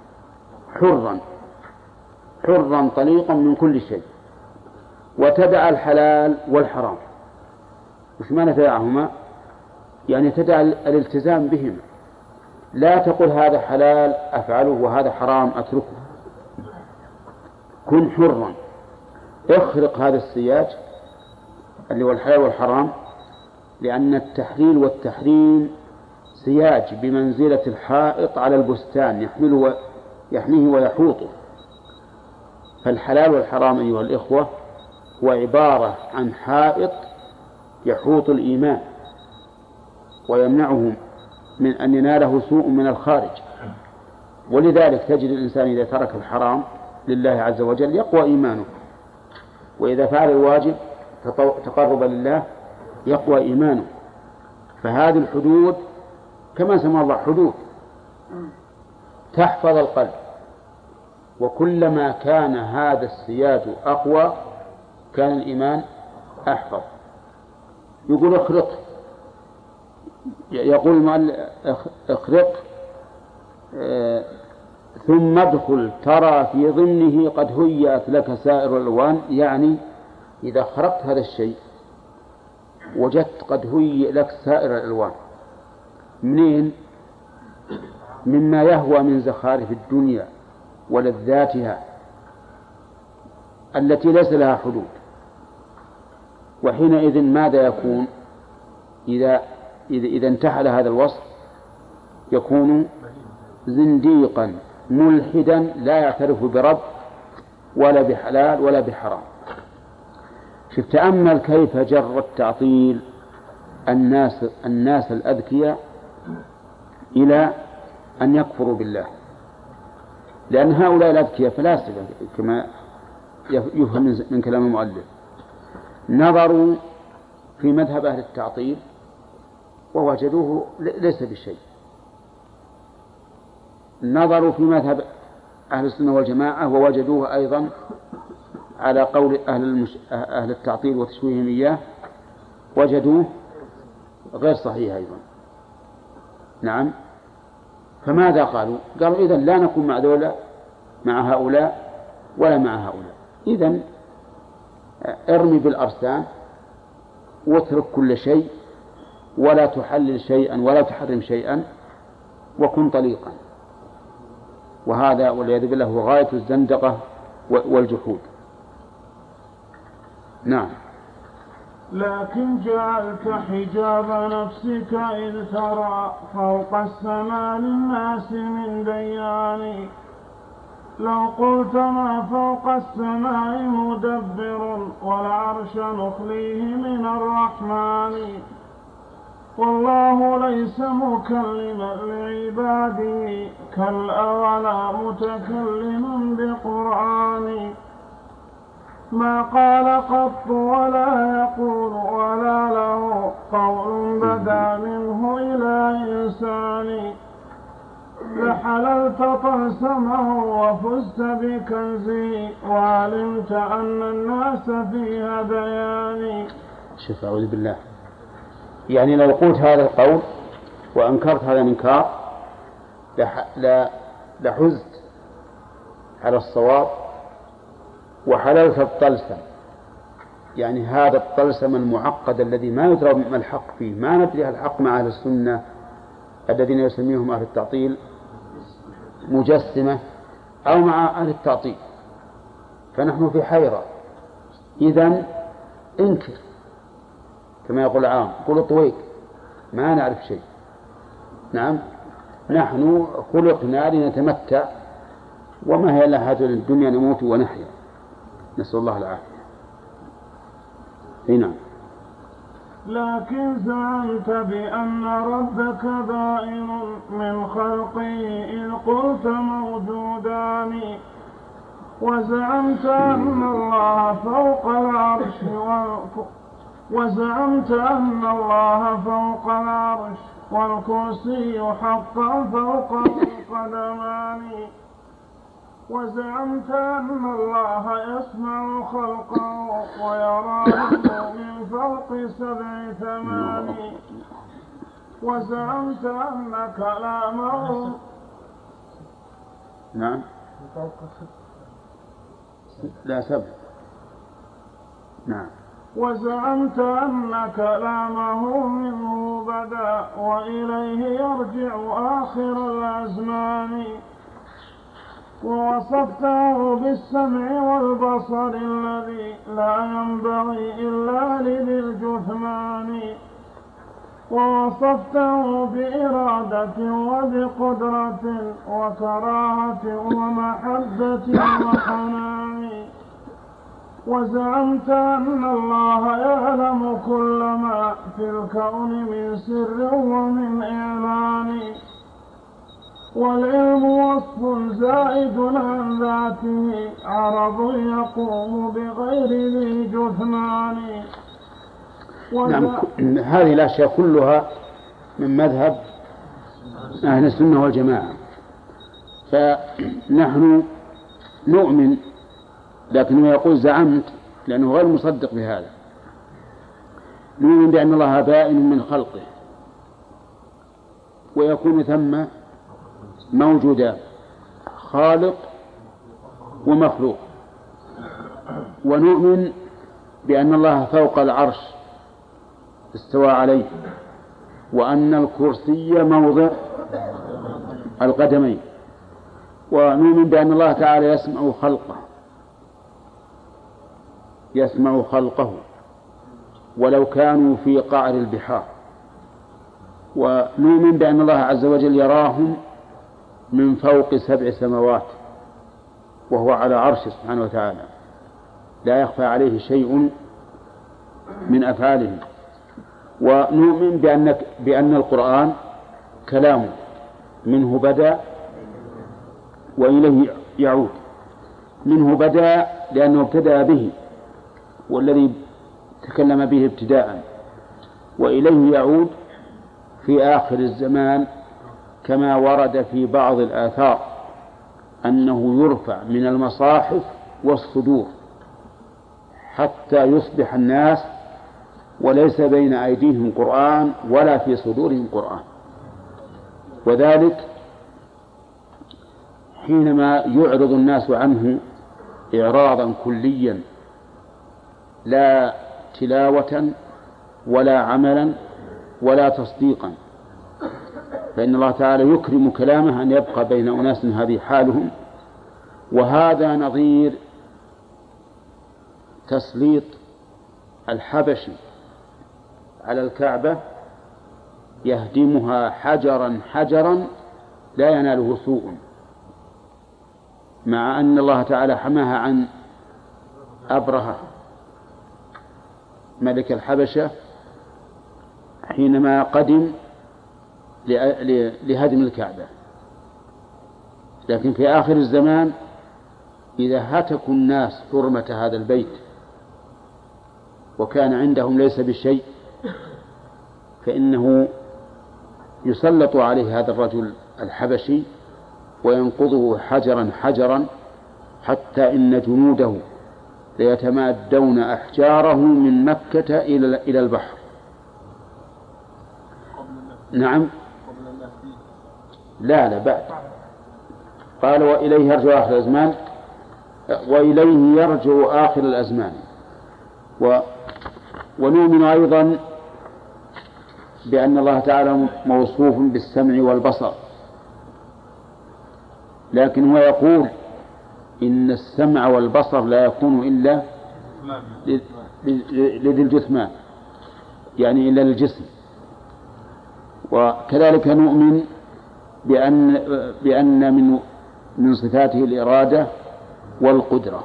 A: حرا طليقا من كل شيء، وتدع الحلال والحرام. وش معنى تدعهما؟ يعني تدع الالتزام بهما، لا تقل هذا حلال أفعله وهذا حرام أتركه. كن حرا، اخرق هذا السياج اللي هو الحلال والحرام، لأن التحليل والتحريم سياج بمنزلة الحائط على البستان يحميه ويحوطه. فالحلال والحرام أيها الإخوة هو عبارة عن حائط يحوط الإيمان ويمنعه من أن يناله سوء من الخارج. ولذلك تجد الإنسان إذا ترك الحرام لله عز وجل يقوى إيمانه، وإذا فعل الواجب تقرب لله يقوى إيمانه. فهذه الحدود كما سمى الله حدود تحفظ القلب، وكلما كان هذا السياج أقوى كان الإيمان أحفظ. يقول اخرق، يقول المؤلف اخرق ثم ادخل ترى في ضمنه قد هيأت لك سائر الألوان. يعني إذا خرقت هذا الشيء وجدت قد هيئ لك سائر الألوان. منين؟ مما يهوى من زخارف الدنيا ولذاتها التي ليس لها حدود. وحينئذ ماذا يكون؟ إذا انتحل هذا الوصف يكون زنديقا ملحدا لا يعترف برب ولا بحلال ولا بحرام. شوف تأمل كيف جر التعطيل الناس الأذكياء إلى أن يكفروا بالله، لأن هؤلاء الأذكياء فلاسفة كما يفهم من كلام المؤلف، نظروا في مذهب أهل التعطيل ووجدوه ليس بشيء، نظروا في مذهب أهل السنة والجماعة ووجدوه أيضا على قول أهل التعطيل وتشويههم إياه وجدوه غير صحيح أيضا. نعم. فماذا قالوا؟ قالوا إذن لا نكون مع هؤلاء ولا مع هؤلاء. إذن ارمي بالأرسام واترك كل شيء ولا تحلل شيئا ولا تحرم شيئا وكن طليقا. وهذا والعياذ بالله هو غاية الزندقة والجحود. نعم.
B: لكن جعلت حجاب نفسك إذ ترى فوق السماء للناس من ديان. لو قلت ما فوق السماء مدبر والعرش نخليه من الرحمن. والله ليس مكلما لعباده كلا ولا متكلما بقرآن. ما قال قط ولا يقول ولا له قول بدا منه إلى إنسان. لحللت طلسمه وفزت بكنزه وعلمت أن الناس في هذيان.
A: شوف أعوذ بالله، يعني لو قلت هذا القول وأنكرت هذا الإنكار لحزت على الصواب وحللت الطلسم، يعني هذا الطلسم المعقد الذي ما يدرى ما الحق فيه، ما ندري الحق مع أهل السنة الذين يسميهم أهل التعطيل مجسمة أو مع أهل التعطيل، فنحن في حيرة. إذن انكر كما يقول العام، قل طويق ما نعرف شيء. نعم، نحن خلقنا لنتمتع وما هي إلا هذه الدنيا نموت ونحيا، نسأل الله العافية. نعم.
B: لكن زعمت بأن ربك بائن من خلقه إذ قلت موجودان، وزعمت أن الله فوق العرش والكرسي حقا فوق القدمان، وزعمت أن الله يسمع خلقه ويراه من فوق 7 ثمان، وزعمت أن كلامه
A: نعم لا 7 نعم،
B: وزعمت أن كلامه منه بدا وإليه يرجع آخر الأزمان، ووصفته بالسمع والبصر الذي لا ينبغي إلا لذي الجثمان، ووصفته بإرادة وبقدرة وكراهة ومحبة وحنان، وزعمت أن الله يعلم كل ما في الكون من سر ومن إعلان، والعلم وصف زائد عن ذاته عرض يقوم بغير ذي جثمان.
A: نعم، هذه الأشياء كلها من مذهب أهل السنة والجماعة، فنحن نؤمن، لكنه يقول زعمت لأنه غير مصدق بهذا. نؤمن بأن الله بائن من خلقه ويكون ثم موجودا خالق ومخلوق، ونؤمن بأن الله فوق العرش استوى عليه، وأن الكرسي موضع القدمين، ونؤمن بأن الله تعالى يسمع خلقه ولو كانوا في قعر البحار، ونؤمن بأن الله عز وجل يراهم من فوق 7 سماوات وهو على عرشه سبحانه وتعالى، لا يخفى عليه شيء من أفعاله. ونؤمن بأن القرآن كلامه منه بدأ وإليه يعود. منه بدأ لأنه ابتدأ به والذي تكلم به ابتداء، وإليه يعود في آخر الزمان كما ورد في بعض الآثار أنه يرفع من المصاحف والصدور حتى يصبح الناس وليس بين أيديهم قرآن ولا في صدورهم قرآن، وذلك حينما يعرض الناس عنه إعراضا كليا لا تلاوة ولا عملا ولا تصديقا، فإن الله تعالى يكرم كلامه أن يبقى بين أناس هذه حالهم. وهذا نظير تسليط الحبشي على الكعبة يهدمها حجرا حجرا لا يناله سوء، مع أن الله تعالى حماها عن أبرهة ملك الحبشة حينما قدم لهدم الكعبة. لكن في آخر الزمان إذا هتكوا الناس حرمة هذا البيت وكان عندهم ليس بشيء فإنه يسلط عليه هذا الرجل الحبشي وينقضه حجرا حجرا حتى إن جنوده ليتمادون أحجاره من مكة إلى البحر. نعم، لا بعد. قال وإليه يرجع آخر الأزمان، وإليه يرجع آخر الأزمان. ونؤمن أيضا بأن الله تعالى موصوف بالسمع والبصر، لكن هو يقول إن السمع والبصر لا يكون إلا لذي الجثمان، يعني إلا للجسم. وكذلك نؤمن بأن من صفاته الإرادة والقدرة،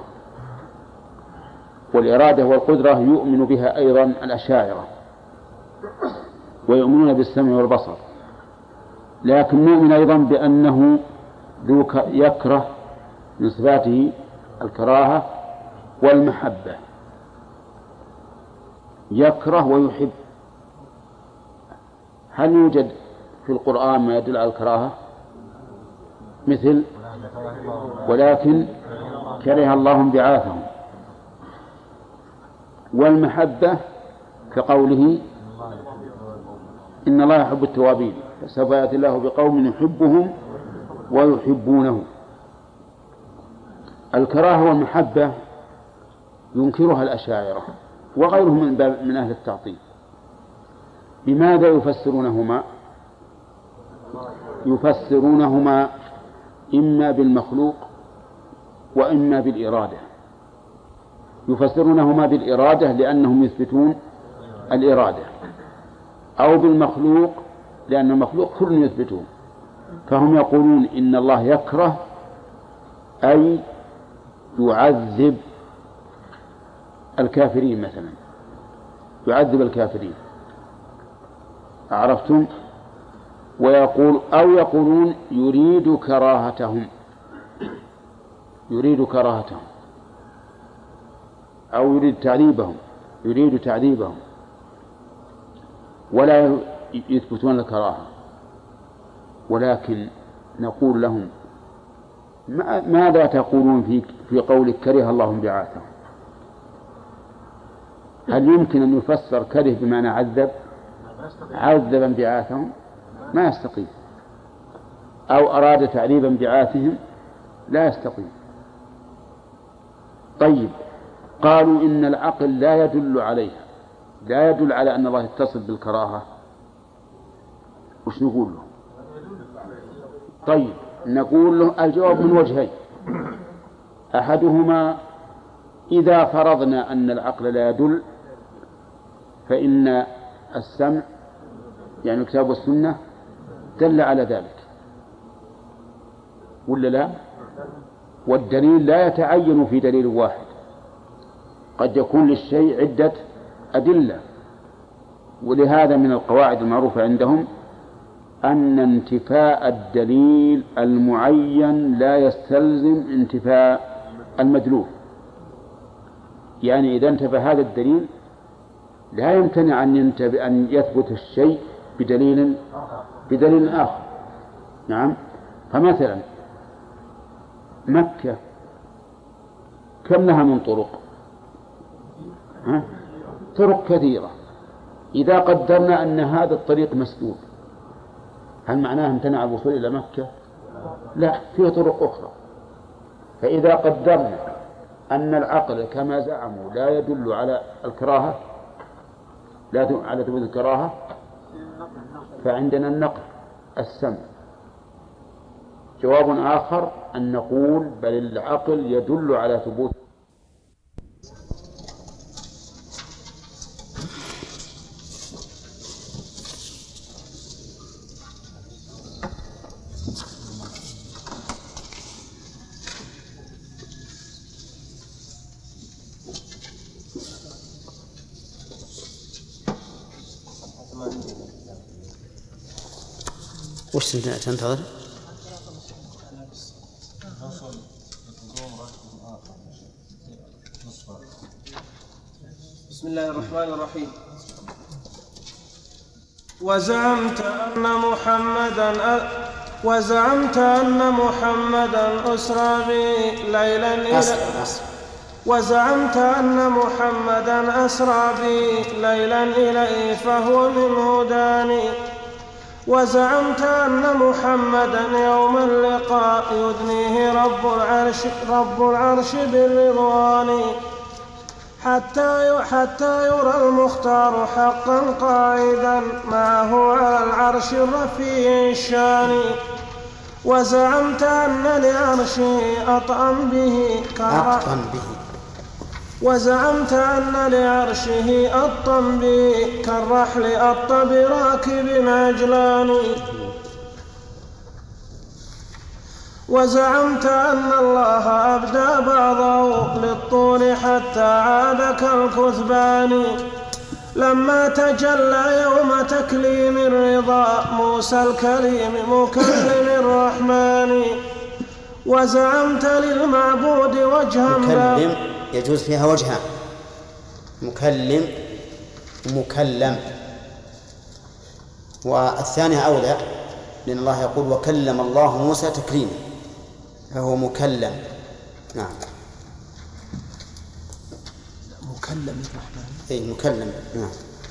A: والإرادة والقدرة يؤمن بها أيضا الأشاعرة ويؤمنون بالسمع والبصر، لكن نؤمن أيضا بأنه يكره من صفاته الكراهة والمحبة، يكره ويحب. هل يوجد في القرآن ما يدل على الكراهة؟ مثل ولكن كره الله انبعاثهم، والمحبة كقوله إن الله يحب التوابين فسوف يأتي الله بقوم يحبهم ويحبونه. الكراهة والمحبة ينكرها الأشاعرة وغيرهم من أهل التعطيل. بماذا يفسرونهما؟ يفسرونهما إما بالمخلوق وإما بالإرادة. يفسرونهما بالإرادة لأنهم يثبتون الإرادة، أو بالمخلوق لأن المخلوق كل يثبتون، فهم يقولون إن الله يكره أي يعذب الكافرين مثلا، يعذب الكافرين، عرفتم؟ يقولون يريد كراهتهم، يريد كراهتهم، أو يريد تعذيبهم، ولا يثبتون الكراهة. ولكن نقول لهم ماذا تقولون في قولك كره الله انبعاثهم؟ هل يمكن أن يفسر كره بمعنى عذب انبعاثهم؟ ما يستقيم. أو أراد تعذيب انبعاثهم؟ لا يستقيم. طيب، قالوا إن العقل لا يدل عليها، لا يدل على أن الله يتصل بالكراهة، وش نقول له؟ طيب، نقول له الجواب من وجهين: أحدهما إذا فرضنا أن العقل لا يدل فإن السمع يعني الكتاب والسنة دل على ذلك، ولا لا؟ والدليل لا يتعين في دليل واحد، قد يكون للشيء عدة أدلة. ولهذا من القواعد المعروفة عندهم أن انتفاء الدليل المعين لا يستلزم انتفاء المدلول. يعني إذا انتفى هذا الدليل لا يمتنع أن يثبت الشيء بدليل آخر. نعم. فمثلا مكة كم لها من طرق؟ طرق كثيرة. إذا قدرنا أن هذا الطريق مسدود، هل معناه امتنع الوصول إلى مكة؟ لا، فيه طرق أخرى. فإذا قدرنا أن العقل كما زعموا لا يدل على الكراهة، لا يدل على ثبوت الكراهة، فعندنا النقل السمع. جواب آخر أن نقول بل العقل يدل على ثبوت. وش تنتظر؟
E: بسم الله الرحمن الرحيم. وزعمت أن محمدا أسرى بي ليلا إلى وزعمت أن محمدا أسرى بي ليلا إليه فهو منه داني. وزعمت أن محمدا يوم اللقاء يدنيه رب العرش بالرضوان حتى يرى المختار حقا قاعدا معه على العرش الرفيع الشان. وزعمت أن لعرشه أطأم به وزعمت أن لعرشه أطأم به كالرحل أط براكب عجلان. وزعمت أن الله أبدى بعضه للطول حتى عاد كالكثبان لما تجلى يوم تكليم الرضا موسى الكليم مكلم الرحمن. وزعمت للمعبود وجها
F: مكلم يجوز فيها وجهان، مكلم ومكلم، والثانية أولى لأن الله يقول وكلم الله موسى تكليما فهو مكلم. نعم
G: مكلم الرحمن.
F: أي مكلم. نعم.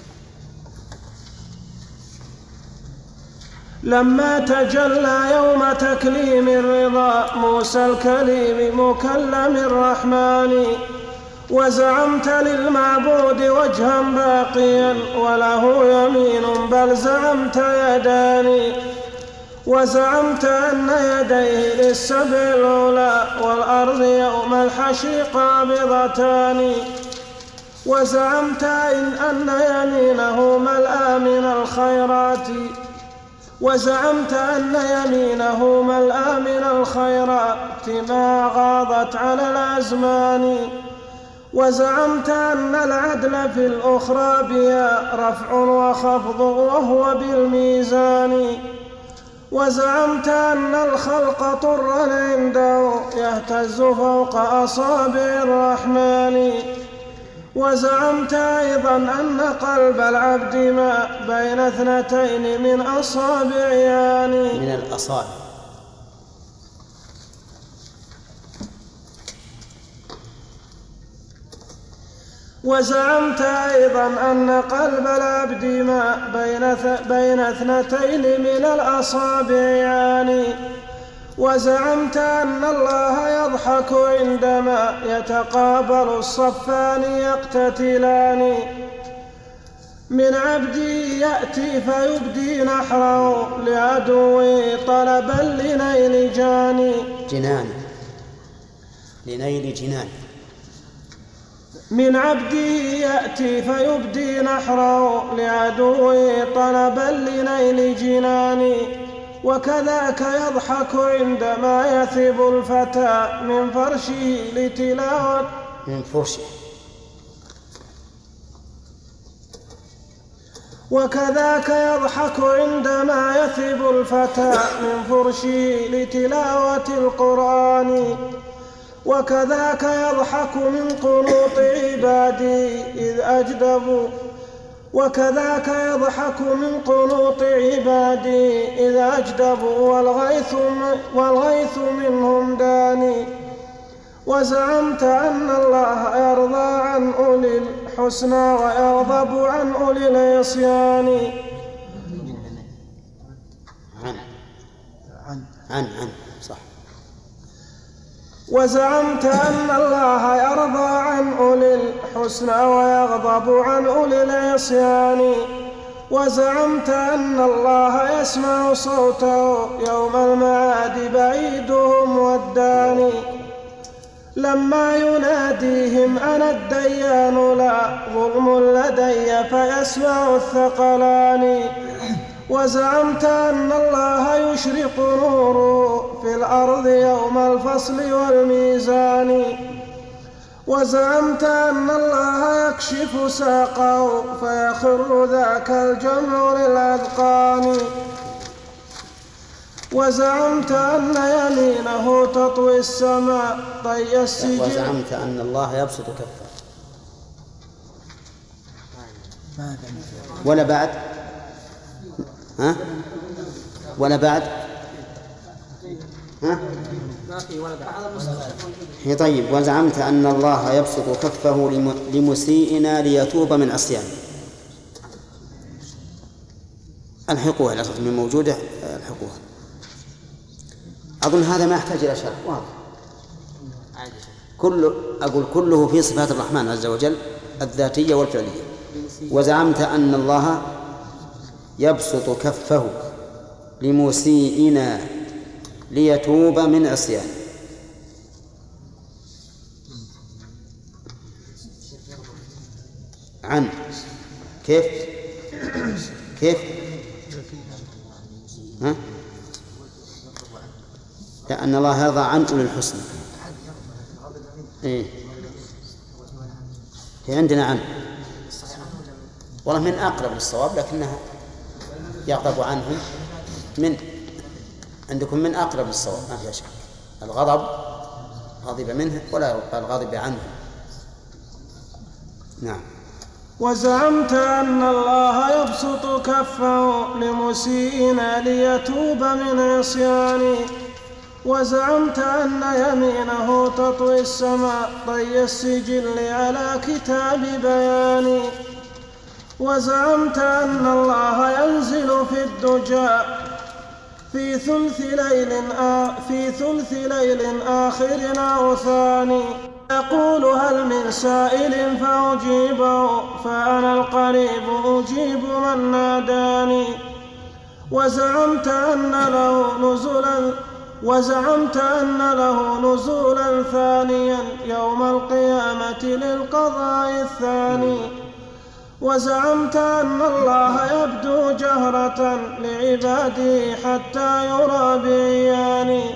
E: لما تجلى يوم تكليم الرضا موسى الكليم مكلم الرحمن. وزعمت للمعبود وجها باقيا وله يمين بل زعمت يدان. وزعمت أن يديه للسبع العلا والأرض يوم الحشر قابضتان. وزعمت أن يمينه ملأى من الخيرات وزعمت أن يمينه ملأى من الخيرات ما غاضت على الأزمان. وزعمت أن العدل في الأخرى بها رفع وخفض وهو بالميزان. وزعمت أن الخلق طرا عنده يهتز فوق أصابع الرحمن. وزعمت أيضا أن قلب العبد ما بين اثنتين من أصابعان
F: من الأصابع.
E: وزعمت أيضا أن قلب العبد ما بين اثنتين من الأصابعان. وزعمت أن الله يضحك عندما يتقابل الصفان يقتتلان. من عبدي يأتي فيبدي نحره لعدوه طلبا لنيل
F: جنان.
E: من عبدي يأتي فيبدي نحره لعدوه طلبا لنيل جنان. وكذاك يضحك عندما يثب الفتى من فرشه لتلاوة وكذاك يضحك عندما يثب الفتى من فرشه لتلاوة القرآن. وكذاك يضحك من قنوط عبادي إذ أجدبوا وكذاك يضحك من قنوط عبادي إذا أجدبوا والغيث منهم داني. وزعمت أن الله يرضى عن أولي الحسنى ويغضب عن أولي العصيان.
F: عن صح.
E: وزعمت أن الله يرضى عن أولي الحسنى ويغضب عن أولي العصيان. وزعمت أن الله يسمع صوته يوم المعاد بعيدهم والداني لما يناديهم أنا الديان لا ظلم لدي فيسمع الثقلان. وزعمت أن الله يشرق نوره في الأرض يوم الفصل والميزان. وزعمت أن الله يكشف ساقه فيخر ذاك الجمع للأذقان. وزعمت أن يمينه تطوي السماء طي السجن.
F: وزعمت أن الله يبسط كفه ولا بعد ولا بعد هي طيب. وزعمت أن الله يبسط كفه لمسيئنا ليتوب من عصيانه. الحقوها الأصل من موجودة الحقوها. أظن هذا ما يحتاج إلى شرح واضح. كله في صفات الرحمن عز وجل الذاتية والفعلية. وزعمت أن الله يبسط كفه لمسيئنا ليتوب من عصيانه. عن كيف لأن الله يرضى عن أولي الحسنى. إيه في عندنا عنه والله من أقرب للصواب، لكنها يغضب عنهم من عندكم من أقرب للصواب ما فيها شك. الغضب غضب منه ولا الغضب عنه. نعم.
E: وزعمت أن الله يبسط كفه لمسيئنا ليتوب من عصياني، وزعمت أن يمينه تطوي السماء طي السجل على كتاب بياني، وزعمت أن الله ينزل في الدجى في ثلث ليل آخر أو ثاني، يقول هل من سائل فأجيبه فأنا القريب أجيب من ناداني، وزعمت أن له نزولا ثانيا يوم القيامة للقضاء الثاني، وزعمت أن الله يبدو جهرة لعباده حتى يرى بعياني،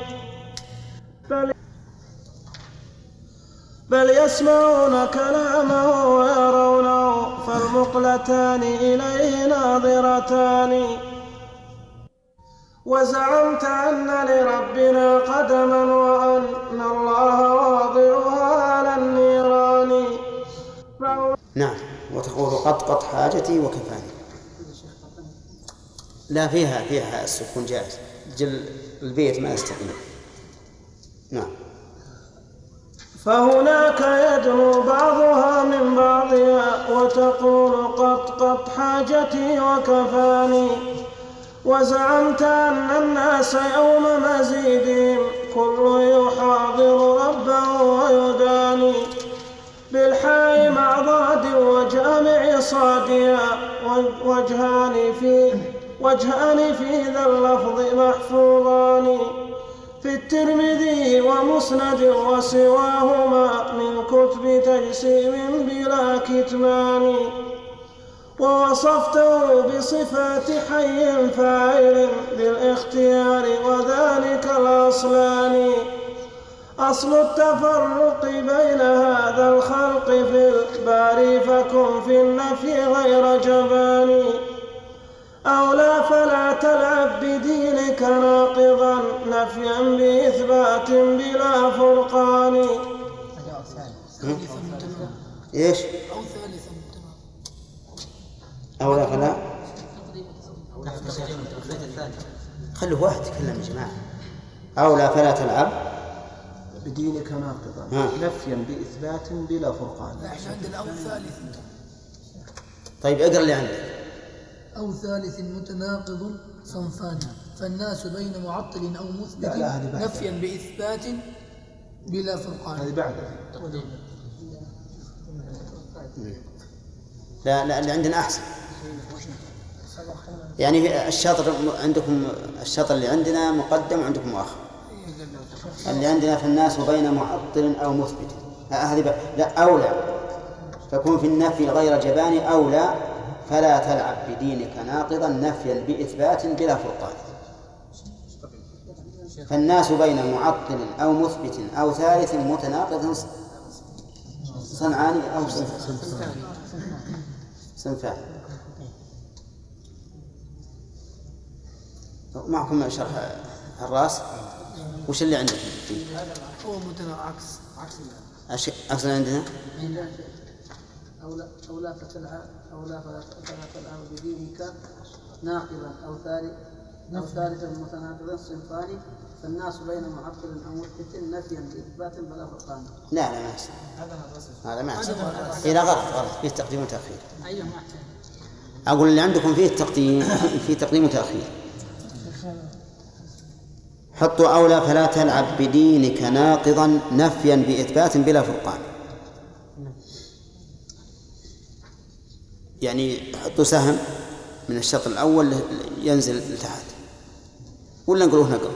E: بل يسمعون كلامه ويرونه فالمقلتان إليه ناظرتان، وزعمت أن لربنا قدما وأن الله واضعها على النيران.
F: نعم. وتقول قط حاجتي وكفاني. لا فيها السكون جائز، جل البيت ما يستقيم. نعم.
E: فهناك يدنو بعضها من بعضها وتقول قط حاجتي وكفاني، وزعمت أن الناس يوم مزيدهم كل يحاضر ربه ويداني، بالحاء مع ضاد وجامع صادها وجهان في ذا اللفظ محفوظان، في الترمذي ومسند وسواهما من كتب تجسيم بلا كتمان، ووصفته بصفات حي فاعل بالاختيار وذلك الأصلان، أصل التفرق بين هذا الخلق في الباري فكن في النفي غير جبان، أو لا فلا تلعب بدينك ناقضا نفيا بإثبات بلا فرقان.
F: إيش؟ أو لا فلا خلوا واحد يتكلم يا جماعة. أو لا فلا تلعب
G: بدينك ناقضا نفيا بإثبات بلا فرقان.
H: احنا عندنا أو ثالث.
F: طيب اقرأ اللي عندك.
H: أو ثالث متناقض صنفان فالناس بين معطل أو مثبت نفيا بإثبات بلا فرقان.
G: هذه بعد.
F: لا اللي عندنا أحسن. يعني الشاطر عندكم، الشاطر اللي عندنا مقدم وعندكم مؤخر. اللي عندنا في الناس بين معطل أو مثبت هذه لا أولى فكون في النفي غير جبان، أولى فلا تلعب بدينك ناقضا نفيا بإثبات بلا فرقان. فالناس بين معطل أو مثبت أو ثالث متناقض صنعان أو صنفان. معكم شرح الراس. وش اللي عندك؟
H: هو عكس
F: اللي عندنا.
H: أو لا فلا تلعب بدينك ناقضا أو ثالثا متناقضا صنفان فالناس بين معطل أو مثبت نفيا بإثبات بلا فرقان.
F: لا ما يحسن هذا ما يحسن. إذا غلط فيه تقديم وتأخير. أقول اللي عندكم فيه تقديم وتأخير. حطوا أولى فلا تلعب بدينك ناقضا نفيا بإثبات بلا فرقان. يعني حطوا سهم من الشطر الأول ينزل لتحت ولا نقولوه نقل.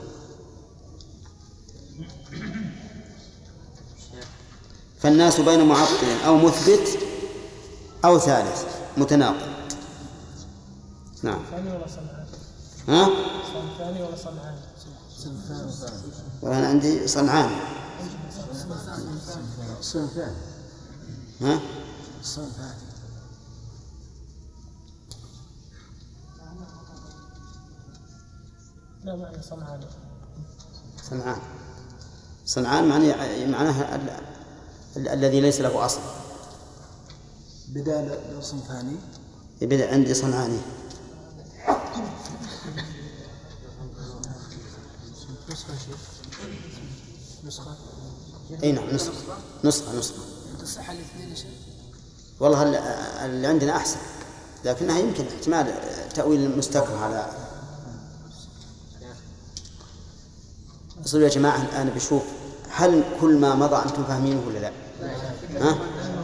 F: فالناس بين معطل أو مثبت أو ثالث متناقض. نعم.
B: ثاني ولا صنعان؟
F: ها؟
B: ثاني ولا صنعان؟
F: وأنا عندي صنعان.
G: صنفان.
F: ها؟
G: صنفان.
H: لا معنى صنعان.
F: صنعان معناها الذي ليس له أصل.
G: بدال صنفاني.
F: بدأ عندي صنعاني.
H: نسخة.
F: أي نعم نسخة.
H: تصح الاثنين يا شيخ؟
F: والله اللي عندنا أحسن، لكنها يمكن احتمال تأويل مستكره على. أصل يا جماعة أنا بشوف هل كل ما مضى أنتم فاهمينه ولا لا؟ ها؟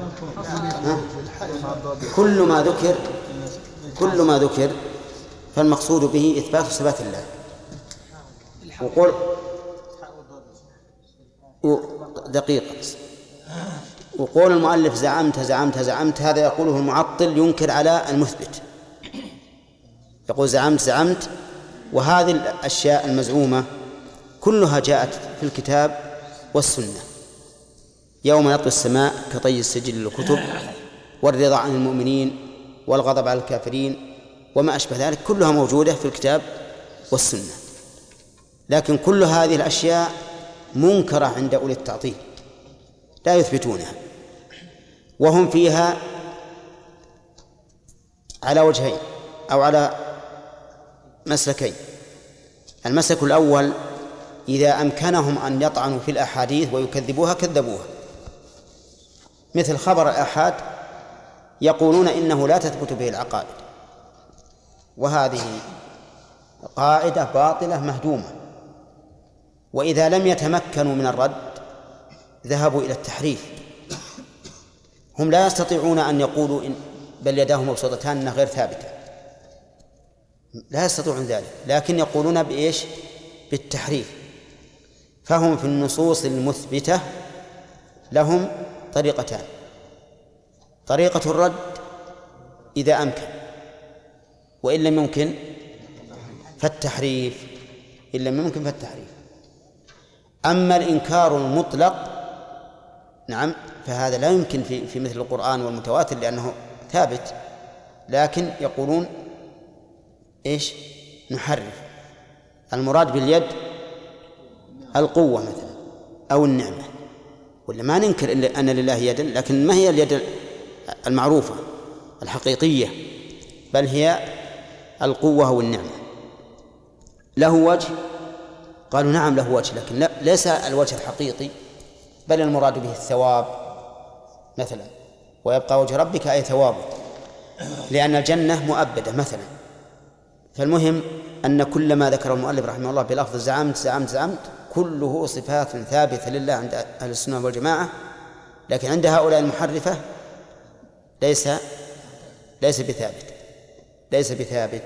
F: كل ما ذكر فالمقصود به إثبات صفات الله. وقول المؤلف زعمت هذا يقوله المعطل ينكر على المثبت، يقول زعمت، وهذه الأشياء المزعومة كلها جاءت في الكتاب والسنة. يوم يطوي السماء كطي السجل للكتب، والرضا عن المؤمنين، والغضب على الكافرين، وما أشبه ذلك كلها موجودة في الكتاب والسنة. لكن كل هذه الأشياء منكرة عند أولي التعطيل، لا يثبتونها، وهم فيها على وجهين أو على مسلكين. المسلك الأول إذا أمكنهم أن يطعنوا في الأحاديث ويكذبوها كذبوها، مثل خبر الآحاد يقولون إنه لا تثبت به العقائد، وهذه قاعدة باطلة مهدومة. وإذا لم يتمكنوا من الرد ذهبوا إلى التحريف. هم لا يستطيعون أن يقولوا بل يداه مبسوطتان أنها غير ثابتة، لا يستطيعون ذلك، لكن يقولون بإيش؟ بالتحريف. فهم في النصوص المثبتة لهم طريقتان: طريقة الرد إذا أمكن، وإن لم يمكن فالتحريف. أما الإنكار المطلق نعم فهذا لا يمكن في مثل القرآن والمتواتر لأنه ثابت، لكن يقولون إيش؟ نحرف. المراد باليد القوة مثلا أو النعمة، ولا ما ننكر إلا أن لله يدا، لكن ما هي اليد المعروفة الحقيقية، بل هي القوة والنعمة. له وجه؟ قالوا نعم له وجه، لكن ليس الوجه الحقيقي، بل المراد به الثواب مثلا، ويبقى وجه ربك أي ثوابه، لأن الجنة مؤبدة مثلا. فالمهم أن كل ما ذكر المؤلف رحمه الله بلفظ زعمت كله صفات ثابتة لله عند أهل السنة والجماعة، لكن عند هؤلاء المحرفة ليس بثابت.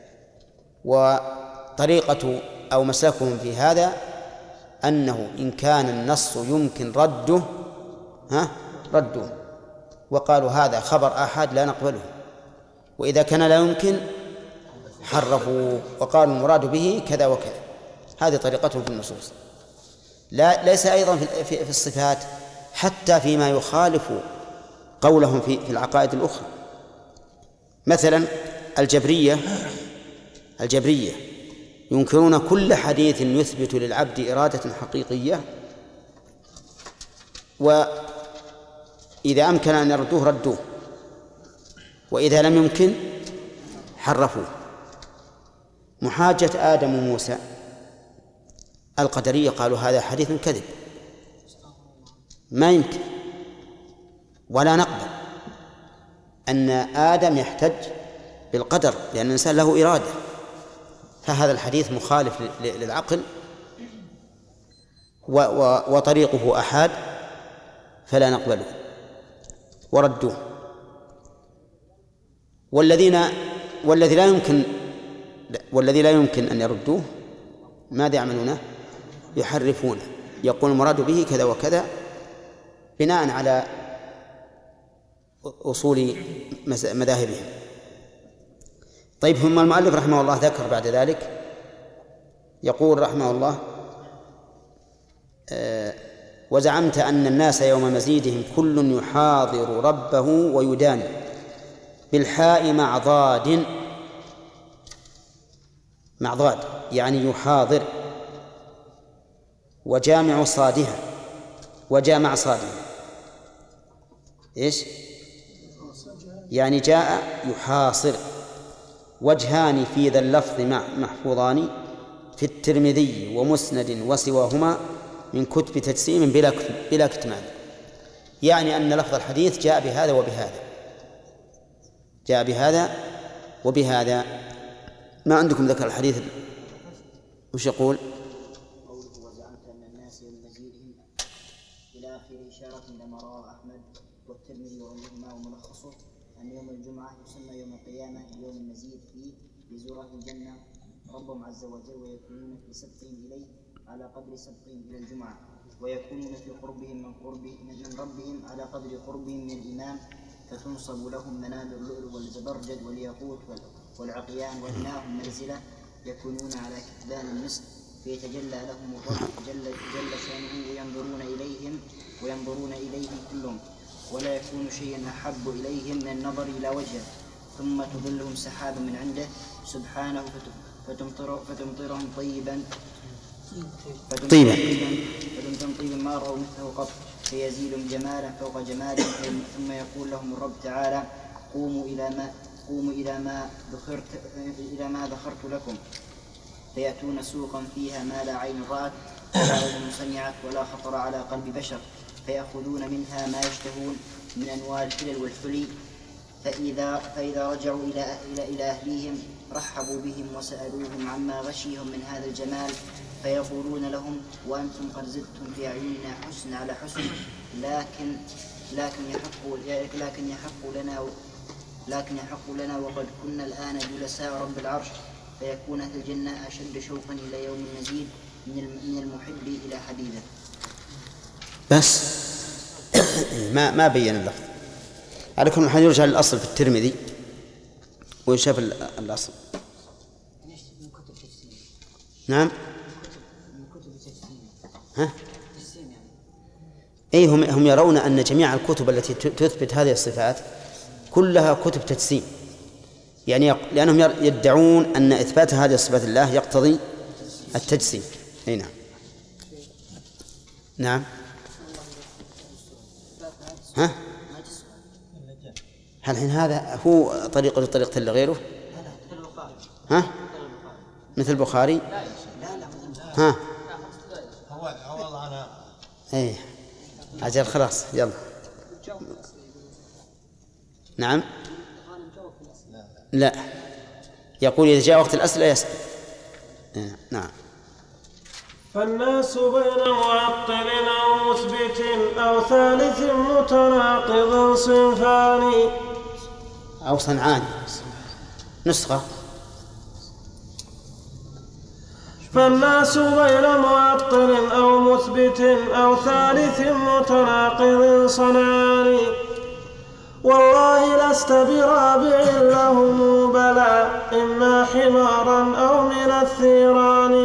F: وطريقة أو مسلكهم في هذا أنه إن كان النص يمكن رده ردوا، وقالوا هذا خبر آحاد لا نقبله، وإذا كان لا يمكن حرفوا وقالوا المراد به كذا وكذا. هذه طريقتهم في النصوص. ليس أيضا في الصفات، حتى فيما يخالف قولهم في العقائد الأخرى. مثلا الجبرية ينكرون كل حديث يثبت للعبد إرادة حقيقية، وإذا أمكن أن يردوه ردوه، وإذا لم يمكن حرفوه. محاجة آدم وموسى القدرية قالوا هذا حديث كذب، ما يمكن ولا نقبل أن آدم يحتج بالقدر، لأن الإنسان له إرادة، فهذا الحديث مخالف للعقل وطريقه أحاد، فلا نقبله وردوه. والذي لا يمكن أن يردوه ماذا يعملونه؟ يحرفونه، يقول المراد به كذا وكذا بناء على أصول مذاهبهم. طيب، ثم المؤلف رحمه الله ذكر بعد ذلك يقول رحمه الله: وزعمت أن الناس يوم مزيدهم كل يحاضر ربه ويداني، بالحاء مع ضاد يعني يحاضر، وجامع صادها وجامع صادها إيش؟ يعني جاء يحاصر. وجهان في ذا اللفظ محفوظان في الترمذي ومسند وسواهما من كتب تجسيم بلا كتمان. يعني أن لفظ الحديث جاء بهذا وبهذا، جاء بهذا وبهذا. ما عندكم ذكر الحديث وش يقول؟
I: قوله: وزعمت أن الناس يوم مزيدهم إلى آخر إشارة لما رواه أحمد والترمذي وغيرهما، وملخصه أن يوم الجمعة يسمى يوم القيامة يوم المزيد فيه لزوره الجنة ربهم عز وجل، ويكونون في سبقهم إليه على قدر سبقهم إلى الجمعة، ويكونون في قربهم من ربهم على قدر قربهم من الإمام، فتنصب لهم منابر اللؤلؤ والزبرجد والياقوت والعقيان، وإناهم منزلة يكونون على كتبان المسك، فيتجلى لهم الرب جل شانه وينظرون إليهم كلهم، ولا يكون شيء أحب إليهم من النظر إلى وجهه، ثم تظلهم سحاب من عنده سبحانه فتمطرهم طيبا ما رأوا مثله قط، فيزيدهم جمالا فوق جمالهم، ثم يقول لهم الرب تعالى: قوموا إلى ما ذخرت لكم، فيأتون سوقا فيها ما لا عين رأت ولا أذن سمعت ولا خطر على قلب بشر، فيأخذون منها ما يشتهون من أنواع الحلل والحلي، فإذا رجعوا إلى أهليهم رحبوا بهم وسألوهم عما غشيهم من هذا الجمال، فيقولون لهم: وأنتم قد زدتم في أعيننا حسن على حسن، لكن يحق لنا وقد كنا الآن جلساء رب العرش، فيكون أهل الجنة أشد شوقا إلى يوم المزيد من المحب إلى حبيبه.
F: بس ما بين اللفظ. على كل حال يرجع للأصل في الترمذي ويشاف الأصل. نعم. أي هم يرون أن جميع الكتب التي تثبت هذه الصفات كلها كتب تجسيم، يعني لأنهم يدعون أن إثبات هذه الصفات الله يقتضي التجسيم. أي نعم. نعم. هل حين هذا هو طريقة لغيره؟ مثل البخاري؟
G: هو والله أنا
F: ايه أجل خلاص يلا. نعم. لا، يقول إذا جاء وقت الأسئلة يسأل. نعم.
E: فالناس بين معطل أو مثبت أو ثالث متناقض صنفان
F: أو صنعان نسخة.
E: فالناس بين معطل أو مثبت أو ثالث متناقض صنعان، والله لست برابع لهم بلى، إما حمارا أو من الثيران،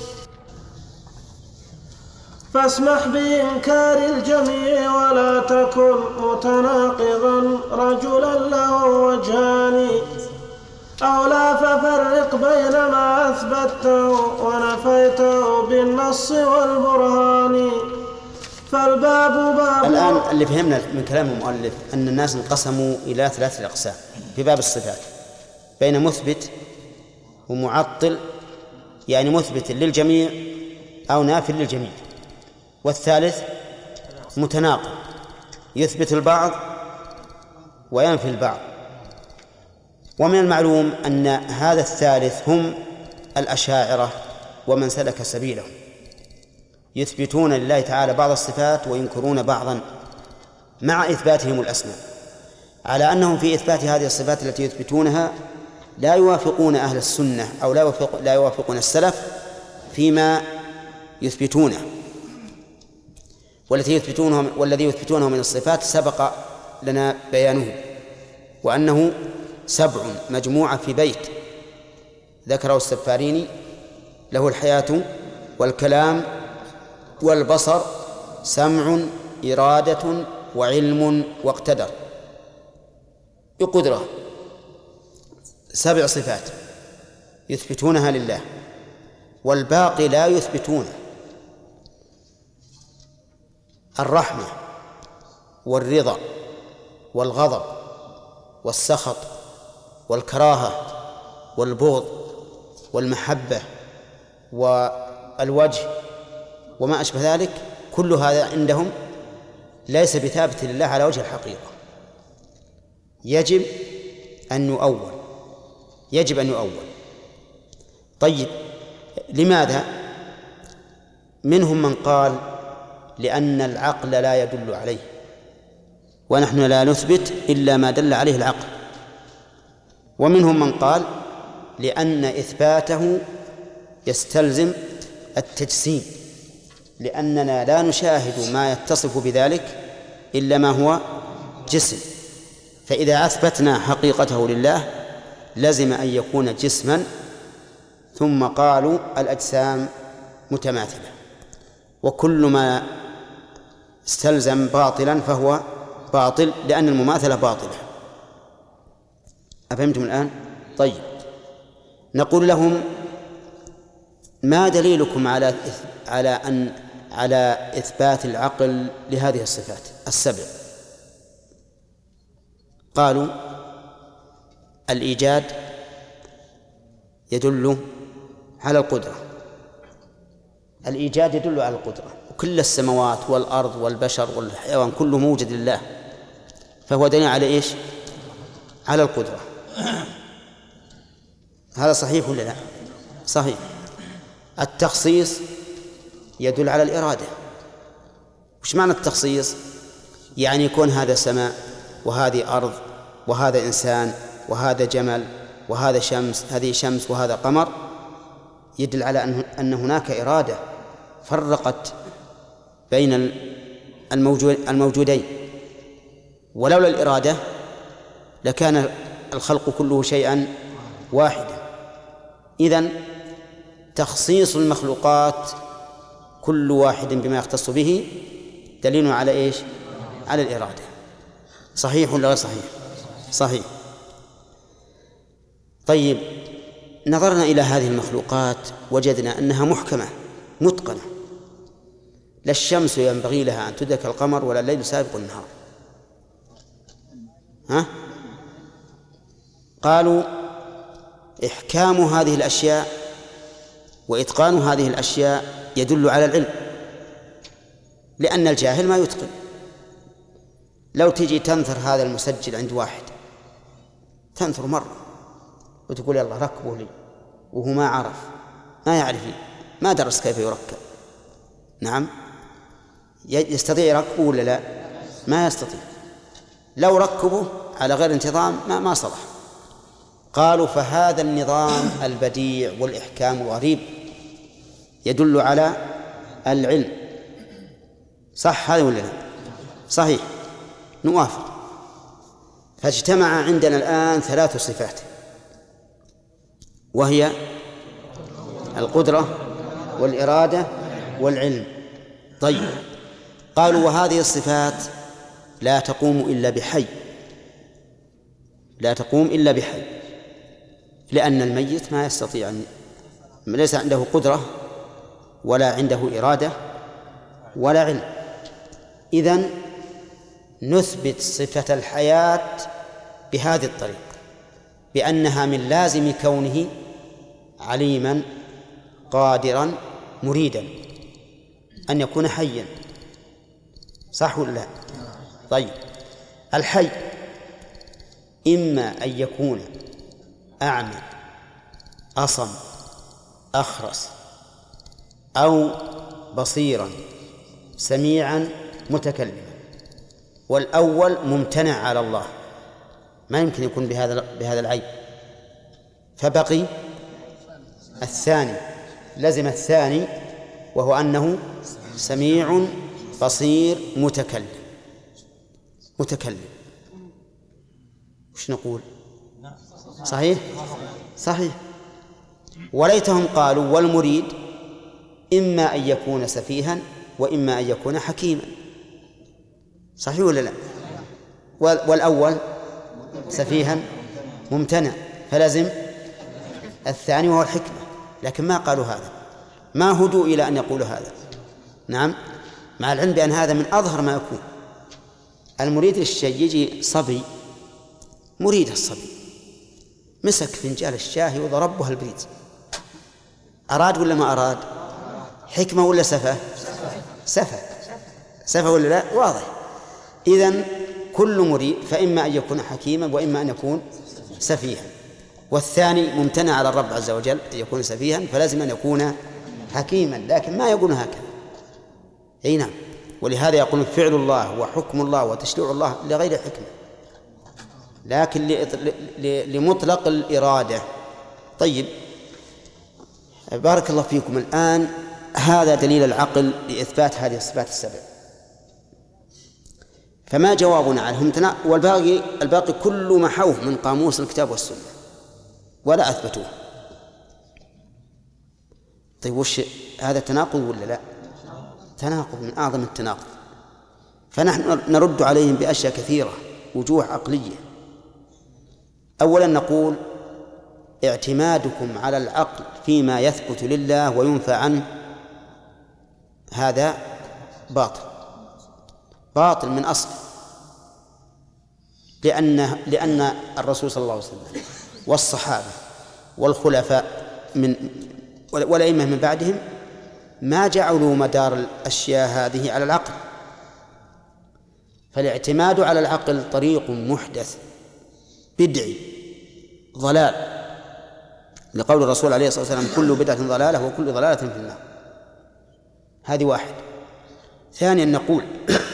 E: فاسمح بإنكار الجميع ولا تكن متناقضا رجلا له وجهان، أو لا ففرق بين ما أثبته ونفيته بالنص والبرهان، فالباب باب.
F: الآن اللي فهمنا من كلام المؤلف أن الناس انقسموا إلى 3 أقسام في باب الصفات، بين مثبت ومعطل، يعني مثبت للجميع أو نافٍ للجميع، والثالث متناقض يثبت البعض وينفي البعض. ومن المعلوم أن هذا الثالث هم الأشاعرة ومن سلك سبيلهم، يثبتون لله تعالى بعض الصفات وينكرون بعضا مع إثباتهم الأسماء، على أنهم في إثبات هذه الصفات التي يثبتونها لا يوافقون أهل السنة أو لا يوافقون السلف فيما يثبتونه. والذي يثبتونه من الصفات سبق لنا بيانه، وأنه 7 مجموعة في بيت ذكره السفاريني له الحياة والكلام والبصر، سمع، إرادة، وعلم، واقتدر، بقدرة. 7 صفات يثبتونها لله، والباقي لا يثبتونه. الرحمة والرضا والغضب والسخط والكراهة والبغض والمحبة والوجه وما أشبه ذلك، كل هذا عندهم ليس بثابت لله على وجه الحقيقة. يجب أن يؤول. طيب، لماذا؟ منهم من قال لأن العقل لا يدل عليه، ونحن لا نثبت إلا ما دل عليه العقل. ومنهم من قال لأن إثباته يستلزم التجسيم، لأننا لا نشاهد ما يتصف بذلك إلا ما هو جسم، فإذا أثبتنا حقيقته لله لازم أن يكون جسما. ثم قالوا الأجسام متماثلة، وكل ما استلزم باطلا فهو باطل، لأن المماثلة باطلة. أفهمتم الآن؟ طيب، نقول لهم ما دليلكم على إثبات العقل لهذه الصفات 7؟ قالوا الإيجاد يدل على القدرة، الإيجاد يدل على القدرة، وكل السماوات والأرض والبشر والحيوان كله موجد لله، فهو دليل على إيش؟ على القدرة. هذا صحيح ولا لا؟ صحيح. التخصيص يدل على الإرادة. وش معنى التخصيص؟ يعني يكون هذا سماء وهذه أرض وهذا إنسان وهذا جمل وهذا شمس، هذه شمس وهذا قمر، يدل على أن هناك إرادة فرقت بين الموجودين، ولولا الإرادة لكان الخلق كله شيئا واحدا. إذن تخصيص المخلوقات كل واحد بما يختص به دليل على إيش؟ على الإرادة. صحيح ولا غير صحيح؟ صحيح. طيب، نظرنا إلى هذه المخلوقات وجدنا أنها محكمة متقنة، لا الشمس ينبغي لها أن تدرك القمر ولا الليل سابق النهار. قالوا إحكام هذه الأشياء وإتقان هذه الأشياء يدل على العلم، لأن الجاهل ما يتقن. لو تجي تنثر هذا المسجل عند واحد، تنثر مرة وتقول يلا ركبه لي، وهو ما عرف، ما يعرف، ما درس كيف يركب. نعم، يستطيع يركبه ولا لا؟ ما يستطيع. لو ركبه على غير انتظام ما صلح. قالوا فهذا النظام البديع والإحكام الغريب يدل على العلم. صح هذا ولا لا؟ صحيح، نوافق. فاجتمع عندنا الآن 3 صفات، وهي القدرة والإرادة والعلم. طيب، قالوا وهذه الصفات لا تقوم إلا بحي، لا تقوم إلا بحي، لأن الميت ما يستطيع ليس عنده قدرة ولا عنده إرادة ولا علم. إذن نثبت صفة الحياة بهذه الطريقة، بأنها من لازم كونه عليما قادرا مريدا، أن يكون حيا. صح ولا لا؟ طيب، الحي إما أن يكون أعمى أصم أخرس، أو بصيرا سميعا متكلما، والأول ممتنع على الله، ما يمكن يكون بهذا العيب، فبقي الثاني، لزم الثاني، وهو أنه سميع بصير متكلم. وش نقول؟ صحيح؟ صحيح. وليتهم قالوا والمريد إما أن يكون سفيها وإما أن يكون حكيما. صحيح ولا لا؟ والأول سفيها ممتنع فلازم الثاني وهو الحكمة، لكن ما قالوا هذا، ما هدوا إلى أن يقولوا هذا. نعم، مع العلم بأن هذا من أظهر ما يكون. المريد للشيء يجي صبي مريد الصبي مسك فنجال الشاهي وضربها البريد، أراد ولا ما أراد؟ حكمة ولا سفة؟ سفة ولا لا؟ واضح. إذن كل مريد فإما أن يكون حكيما وإما أن يكون سفيها، والثاني ممتنع على الرب عز وجل أن يكون سفيها، فلازم أن يكون حكيما، لكن ما يقول هكذا. أي نعم، ولهذا يقول فعل الله وحكم الله وتشريع الله لغير حكمة، لكن لمطلق الإرادة. طيب، بارك الله فيكم. الآن هذا دليل العقل لإثبات هذه الصفات السبع، فما جوابنا عنهم؟ والباقي كل محوه من قاموس الكتاب والسنة ولا أثبتوه. طيب وش هذا؟ تناقض ولا لا؟ تناقض من أعظم التناقض. فنحن نرد عليهم بأشياء كثيرة، وجوه عقلية. أولا نقول اعتمادكم على العقل فيما يثبت لله وينفى عنه هذا باطل من أصل، لأن الرسول صلى الله عليه وسلم والصحابة والخلفاء والأئمة من بعدهم ما جعلوا مدار الأشياء هذه على العقل. فالاعتماد على العقل طريق محدث بدعي ضلال، لقول الرسول عليه الصلاة والسلام كل بدعة ضلالة وكل ضلالة في النار. هذه واحد. ثانيا نقول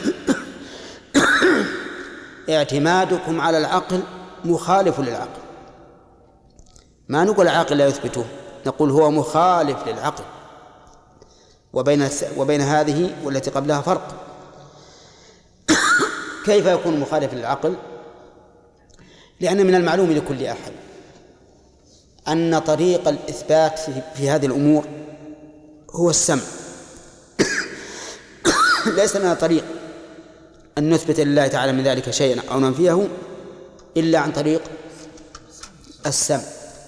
F: اعتمادكم على العقل مخالف للعقل. ما نقول العقل لا يثبته، نقول هو مخالف للعقل، وبين هذه والتي قبلها فرق. كيف يكون مخالف للعقل؟ لأن من المعلوم لكل أحد أن طريق الإثبات في هذه الأمور هو السمع. ليس لنا طريق أن نثبت لله تعالى من ذلك شيئا أو ننفيه إلا عن طريق السمع،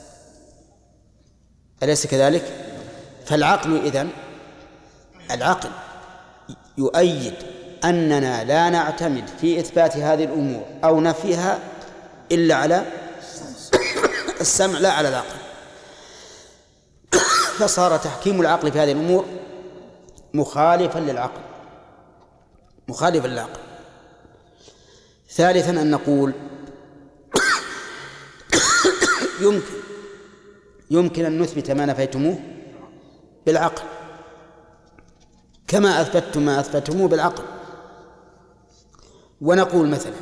F: أليس كذلك؟ فالعقل العقل يؤيد أننا لا نعتمد في إثبات هذه الأمور أو نفيها إلا على السمع لا على العقل. فصار تحكيم العقل في هذه الأمور مخالفا للعقل. ثالثا أن نقول يمكن أن نثبت ما نفيتموه بالعقل كما أثبتتم ما أثبتموه بالعقل. ونقول مثلا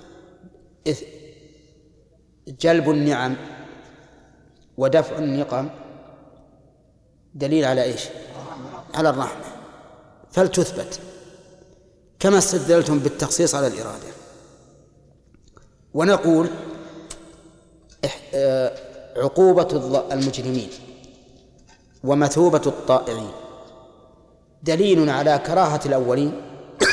F: جلب النعم ودفع النقم دليل على إيش؟ على الرحمة، فلتثبت كما استدلتم بالتخصيص على الإرادة. ونقول عقوبة المجرمين ومثوبة الطائعين دليل على كراهة الأولين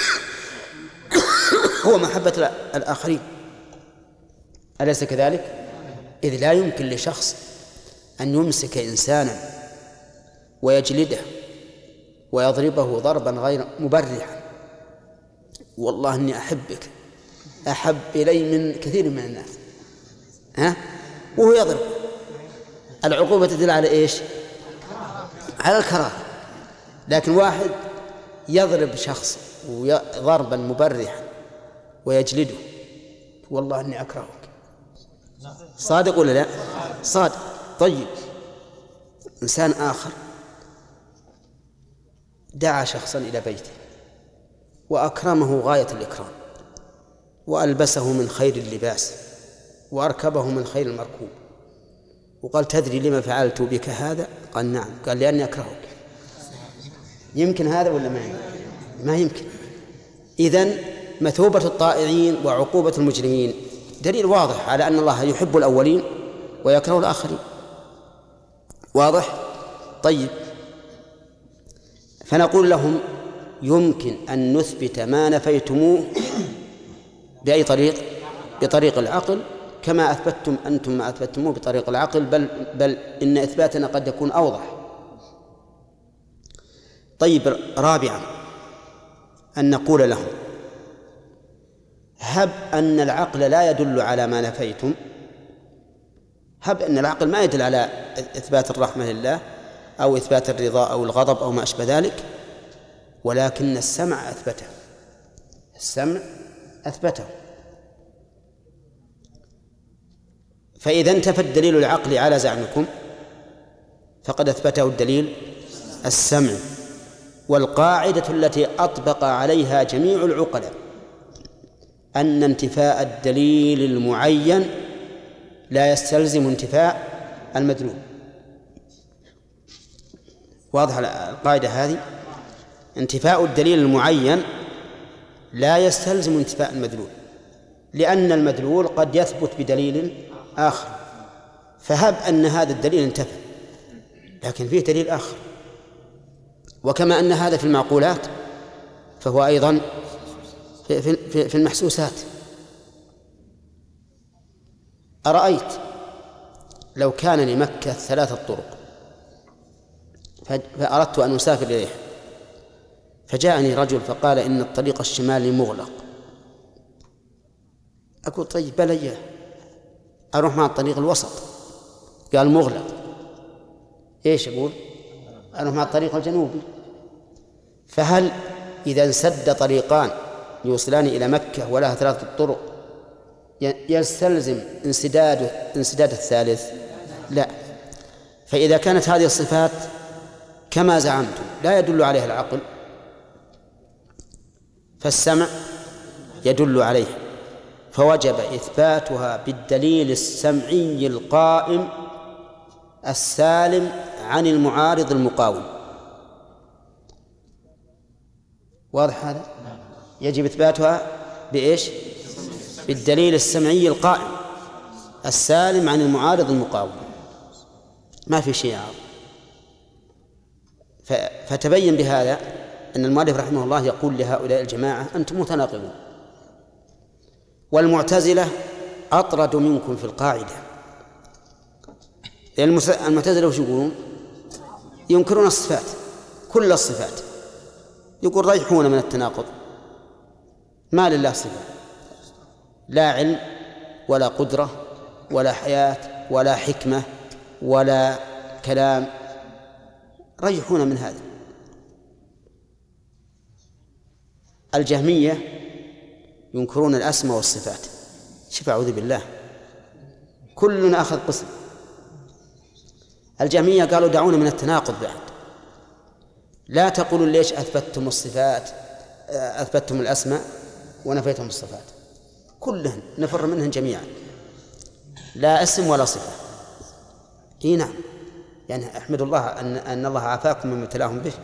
F: هو محبة الآخرين، أليس كذلك؟ إذ لا يمكن لشخص أن يمسك إنسانا ويجلده ويضربه ضربا غير مبرحا، والله إني أحبك أحب إلي من كثير من الناس، وهو يضرب. العقوبة تدل على إيش؟ على الكراهة. لكن واحد يضرب شخص ضربا مبرحا ويجلده، والله إني أكرهك. صادق ولا لا؟ صادق. طيب، إنسان آخر دعا شخصا إلى بيته وأكرمه غاية الإكرام وألبسه من خير اللباس وأركبه من خير المركوب، وقال تدري لما فعلت بك هذا؟ قال نعم. قال لأني أكرهك. يمكن هذا ولا ما يمكن؟ ما يمكن. إذن مثوبة الطائعين وعقوبة المجرمين دليل واضح على أن الله يحب الأولين ويكره الآخرين. واضح؟ طيب، فنقول لهم يمكن أن نثبت ما نفيتموه بأي طريق؟ بطريق العقل، كما أثبتتم أنتم ما أثبتموه بطريق العقل، بل إن إثباتنا قد يكون أوضح. طيب، رابعا أن نقول لهم هب أن العقل لا يدل على ما نفيتم، هب أن العقل ما يدل على إثبات الرحمة لله أو إثبات الرضا أو الغضب أو ما أشبه ذلك، ولكن السمع أثبته، السمع أثبته. فإذا انتفى الدليل العقلي على زعمكم فقد أثبته الدليل السمع، والقاعدة التي أطبق عليها جميع العقلاء أن انتفاء الدليل المعين لا يستلزم انتفاء المدلول. واضح القاعدة هذه؟ انتفاء الدليل المعين لا يستلزم انتفاء المدلول، لأن المدلول قد يثبت بدليل آخر، فهب أن هذا الدليل انتفى لكن فيه دليل آخر. وكما أن هذا في المعقولات فهو أيضا في المحسوسات. أرأيت لو كان لمكة 3 طرق فأردت أن أسافر إليها، فجاءني رجل فقال إن الطريق الشمالي مغلق، أقول طيب بلى أروح مع الطريق الوسط، قال مغلق، إيش أقول؟ أروح مع الطريق الجنوبي. فهل إذا انسد طريقان يوصلان إلى مكة ولها 3 طرق يستلزم انسداد الثالث؟ لا. فإذا كانت هذه الصفات كما زعمتم لا يدل عليها العقل فالسمع يدل عليها، فوجب إثباتها بالدليل السمعي القائم السالم عن المعارض المقاوم. واضح هذا؟ يجب إثباتها بإيش؟ بالدليل السمعي القائم السالم عن المعارض المقاوم، ما في شيء عارض. فتبين بهذا أن المؤلف رحمه الله يقول لهؤلاء الجماعة أنتم متناقضون، والمعتزلة أطرد منكم في القاعدة. المعتزلة وش يقولون؟ ينكرون الصفات، كل الصفات، يقول ريحون من التناقض، ما لله صفة، لا علم ولا قدرة ولا حياة ولا حكمة ولا كلام، ريحون من هذا. الجهمية ينكرون الأسماء والصفات، شوف أعوذ بالله، كلنا أخذ قسم. الجهمية قالوا دعونا من التناقض بعد، لا تقولوا ليش أثبتتم الصفات، أثبتتم الأسماء ونفيتم الصفات، كلهن نفر منهن جميعا، لا اسم ولا صفة. إيه نعم، يعني أحمد الله أن الله عافاكم مما ابتلاهم به.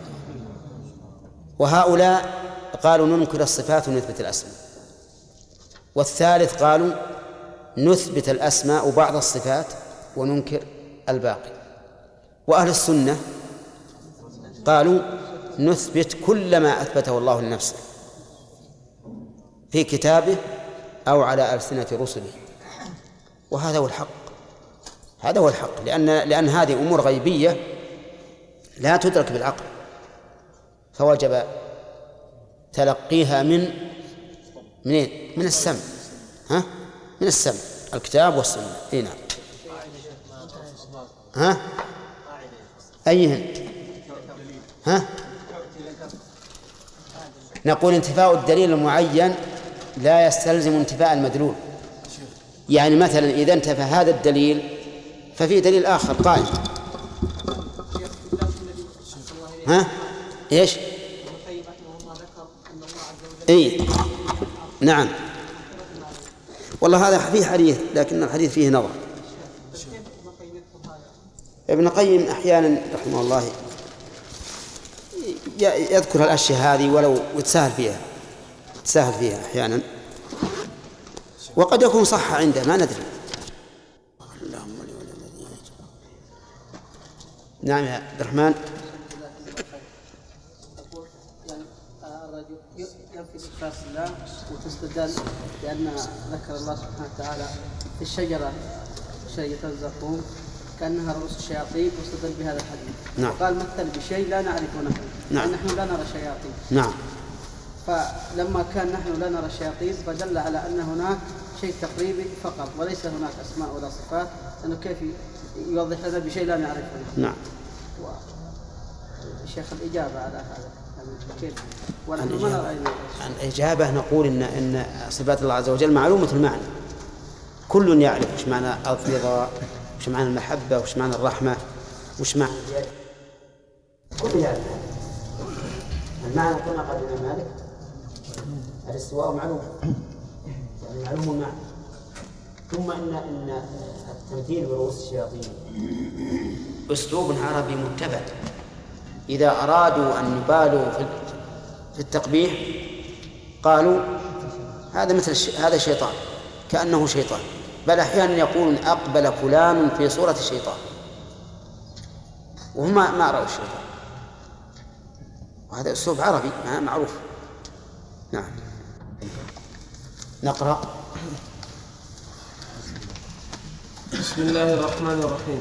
F: وهؤلاء قالوا ننكر الصفات ونثبت الأسماء، والثالث قالوا نثبت الأسماء وبعض الصفات وننكر الباقي. وأهل السنة قالوا نثبت كل ما أثبته الله لنفسه في كتابه أو على ألسنة رسله، وهذا هو الحق، هذا هو الحق، لأن هذه أمور غيبية لا تدرك بالعقل، فوجب تلقيها من السمع، من السمع، الكتاب والسنة. نعم. أيهن؟ نقول انتفاء الدليل المعين لا يستلزم انتفاء المدلول. يعني مثلا إذا انتفى هذا الدليل ففي دليل آخر قائم. إيش؟ إيه نعم، والله هذا فيه حديث لكن الحديث فيه نظر. ابن القيم أحيانا رحمه الله يذكر الأشياء هذه ولو يتساهل فيها أحيانا، وقد يكون صح عنده ما ندري. نعم يا عبد الرحمن.
H: أقول يعني الرجل ينفي صفات الله وتستدل لأن ذكر الله سبحانه وتعالى في الشجرة شجرة الزقوم كأنها رؤوس الشياطين واستدل بهذا الحديث.
F: نعم.
H: قال مثل بشيء لا نعرفه نحن.
F: نعم.
H: نحن لا نرى شياطين.
F: نعم.
H: فلما كان نحن لا نرى الشياطين فدل على أن هناك شيء تقريبي فقط وليس هناك أسماء ولا صفات، لأنه كيف يوضح لنا بشيء لا نعرفه.
F: نعم.
H: شيخ الإجابة على هذا يعني كيف ونحن ما نرى.
F: الإجابة نقول إن صفات الله عز وجل معلومة المعنى، كل يعرف وش معنى الرضا، وش معنى المحبة، وش معنى الرحمة، وش معنى كل يعرف المعنى. كما قال الإمام مالك الاستواء معلوم، يعني معلوم المعنى. ثم إن التمثيل برؤوس الشياطين أسلوب عربي متبع. إذا أرادوا أن يبالوا في التقبيح قالوا هذا مثل هذا شيطان، كأنه شيطان، بل أحيانا يقولون أقبل فلان في صورة الشيطان وهم ما رأوا الشيطان، وهذا أسلوب عربي معروف. نعم. نقرأ.
E: بسم الله الرحمن الرحيم.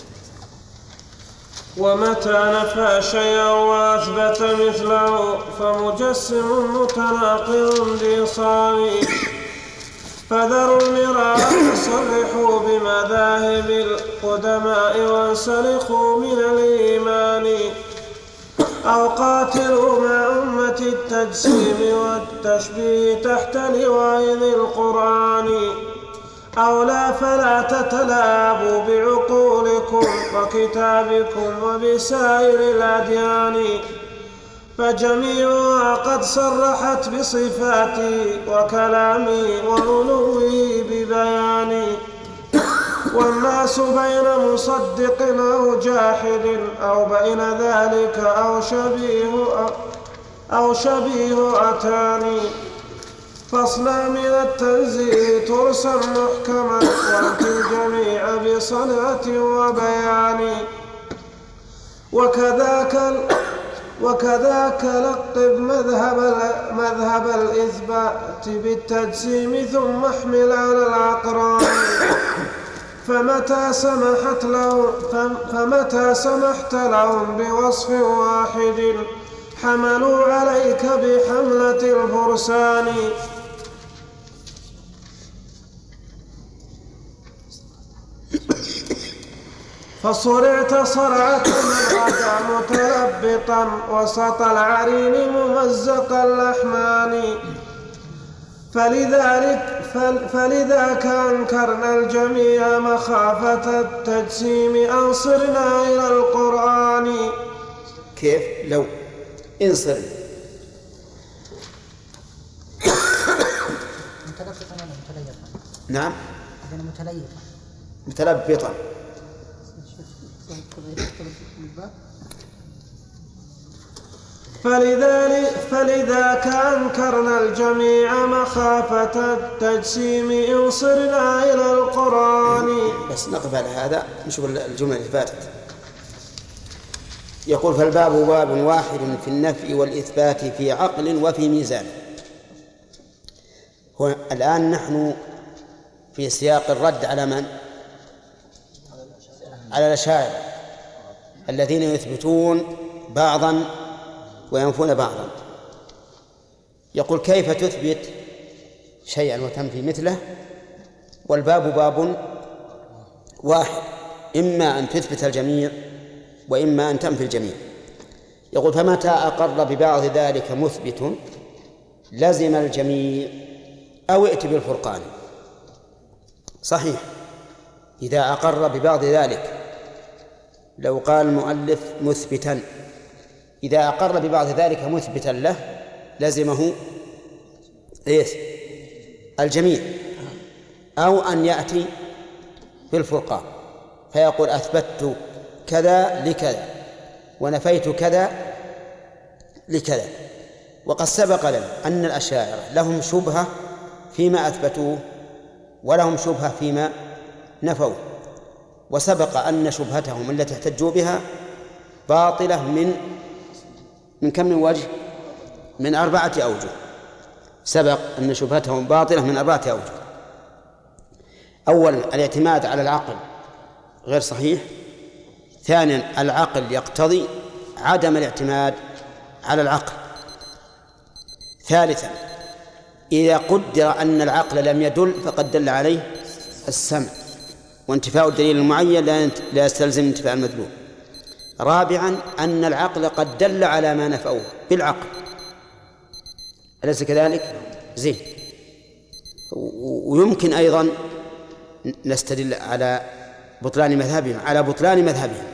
E: ومتى نفى شيئا وأثبت مثله فمجسم متناقض بصاني، فذروا المراء صرحوا بمذاهب القدماء وانسلخوا من الإيمان، أو قاتلوا مع أمة التجسيم والتشبيه تحت لواء ذي القرآن، أو لا فلا تتلاعبوا بعقولكم وكتابكم وبسائر الأديان، فجميعها قد صرحت بصفاتي وكلامي وعلوه ببياني، والناس بين مصدق أو جاحد أو بين ذلك أو شبيه أتاني، فاصنع من التنزيه ترسم محكما وأتي الجميع بصنعة وبيان، وكذاك لقب مذهب الإثبات بالتجسيم ثم احمل على الأقران، فمتى سمحت لهم بوصف واحد حملوا عليك بحملة الفرسان، فصرعت صرعة من غدا متلبطا وسط العرين ممزق الأحمان، فلذاك أنكرنا الجميع مخافة التجسيم أنصرنا إلى القرآن.
F: كيف لو انصر
I: متلبطا ولا متليفا؟
F: نعم
I: متلبطا.
E: فلذاك أنكرنا الجميع مخافة التجسيم انصرنا إلى القرآن.
F: بس نقف على هذا نشوف الجملة اللي فاتت. يقول فالباب باب واحد في النفي والإثبات في عقل وفي ميزان. الآن نحن في سياق الرد على من؟ على الأشاعرة الذين يثبتون بعضا وينفون بعضا. يقول كيف تثبت شيئا وتنفي مثله والباب باب واحد، إما أن تثبت الجميع وإما أن تنفي الجميع. يقول فمتى أقر ببعض ذلك مثبت لزم الجميع أو ائت بالفرقان. صحيح، إذا أقر ببعض ذلك، لو قال المؤلف مثبتا، إذا أقر ببعض ذلك مثبتا له لزمه الجميع، أو أن يأتي بالفرقان فيقول أثبتت كذا لكذا ونفيت كذا لكذا. وقد سبق لنا أن الأشاعرة لهم شبهة فيما أثبتوه ولهم شبهة فيما نفوه، وسبق أن شبهتهم التي احتجوا بها باطلة من كم من وجه؟ من 4 أوجه. سبق أن شبهتهم باطلة من 4 أوجه. أولا الاعتماد على العقل غير صحيح. ثانيا العقل يقتضي عدم الاعتماد على العقل. ثالثا إذا قدر أن العقل لم يدل فقد دل عليه السمع، وانتفاء الدليل المعين لا يستلزم انتفاء المدلول. رابعا أن العقل قد دل على ما نفوه بالعقل، أليس كذلك؟ زين. ويمكن أيضا نستدل على بطلان مذهبهم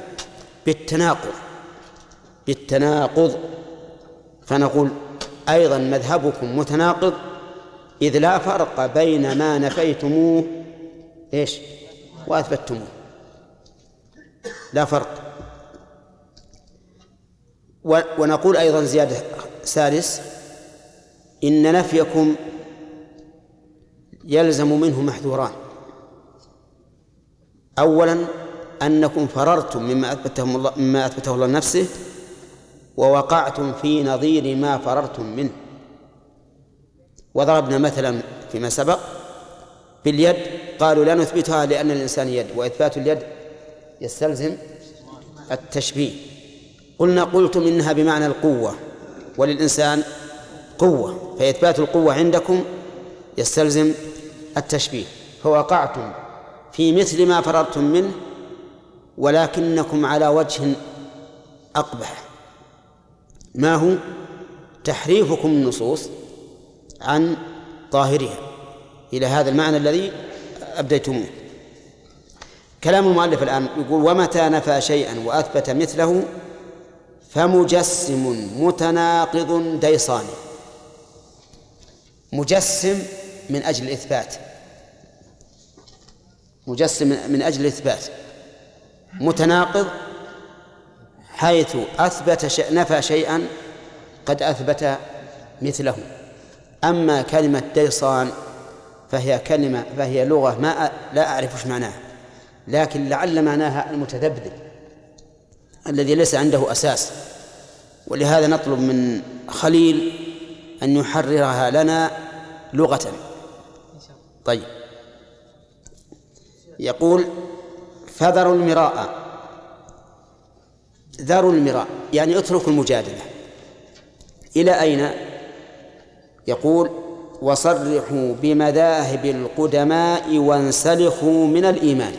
F: بالتناقض، فنقول أيضا مذهبكم متناقض، إذ لا فرق بين ما نفيتموه وأثبتموه، لا فرق. ونقول أيضا زيادة سادس: إن نفيكم يلزم منه محذوران. أولا أنكم فررتم مما أثبته الله لنفسه، ووقعتم في نظير ما فررتم منه. وضربنا مثلا فيما سبق باليد، قالوا لا نثبتها لأن الإنسان يد، وإثبات اليد يستلزم التشبيه. قلتم إنها بمعنى القوة، وللإنسان قوة، فإثبات القوة عندكم يستلزم التشبيه، فوقعتم في مثل ما فررتم منه، ولكنكم على وجه أقبح، ما هو تحريفكم النصوص عن ظاهرها إلى هذا المعنى الذي أبديتموه. كلام المؤلف الآن يقول: ومتى نفى شيئا وأثبت مثله فمجسم متناقض ديصاني. مجسم من أجل الإثبات، متناقض حيث نفى شيئا قد أثبت مثله. أما كلمة ديصان فهي لغة لا أعرف ايش معناها، لكن لعل معناها المتذبذب الذي ليس عنده أساس، ولهذا نطلب من خليل أن يحررها لنا لغة. طيب، يقول: فذروا المراء يعني اتركوا المجادلة. إلى أين؟ يقول: وصرحوا بمذاهب القدماء وانسلخوا من الإيمان.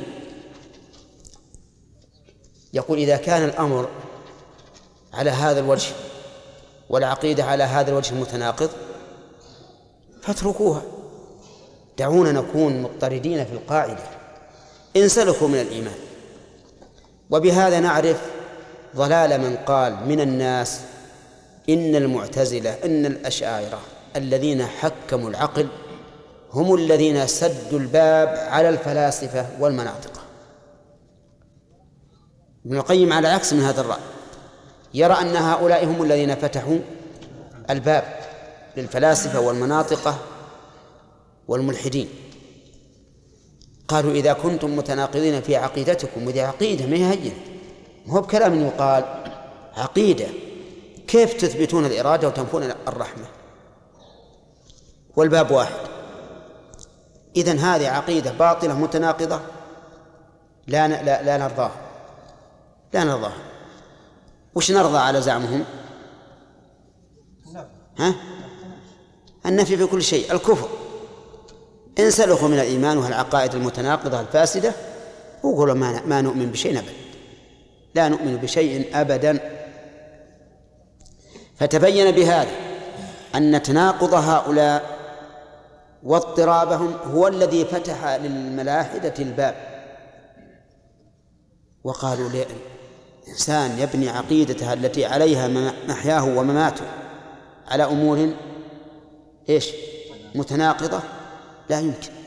F: يقول: إذا كان الأمر على هذا الوجه والعقيدة على هذا الوجه المتناقض فاتركوها، دعونا نكون مضطردين في القاعدة، انسلخوا من الإيمان. وبهذا نعرف ضلال من قال من الناس إن المعتزلة إن الأشاعرة الذين حكموا العقل هم الذين سدوا الباب على الفلاسفة والمناطق. ابن القيم على عكس من هذا الرأي، يرى أن هؤلاء هم الذين فتحوا الباب للفلاسفة والمناطقة والملحدين. قالوا: إذا كنتم متناقضين في عقيدتكم، وذي عقيدة ما هي هينة، هو بكلام يقال عقيدة، كيف تثبتون الإرادة وتنفون الرحمة والباب واحد؟ إذن هذه عقيدة باطلة متناقضة لا نرضاها. وش نرضى على زعمهم؟ النفي في كل شيء، الكفر. انسلخوا من الإيمان والعقائد المتناقضة الفاسدة، وقولوا ما نؤمن بشيء أبدا، لا نؤمن بشيء أبدا. فتبين بهذا أن تناقض هؤلاء واضطرابهم هو الذي فتح للملاحدة الباب، وقالوا الإنسان يبني عقيدته التي عليها محياه ومماته على أمور متناقضة، لا يمكن.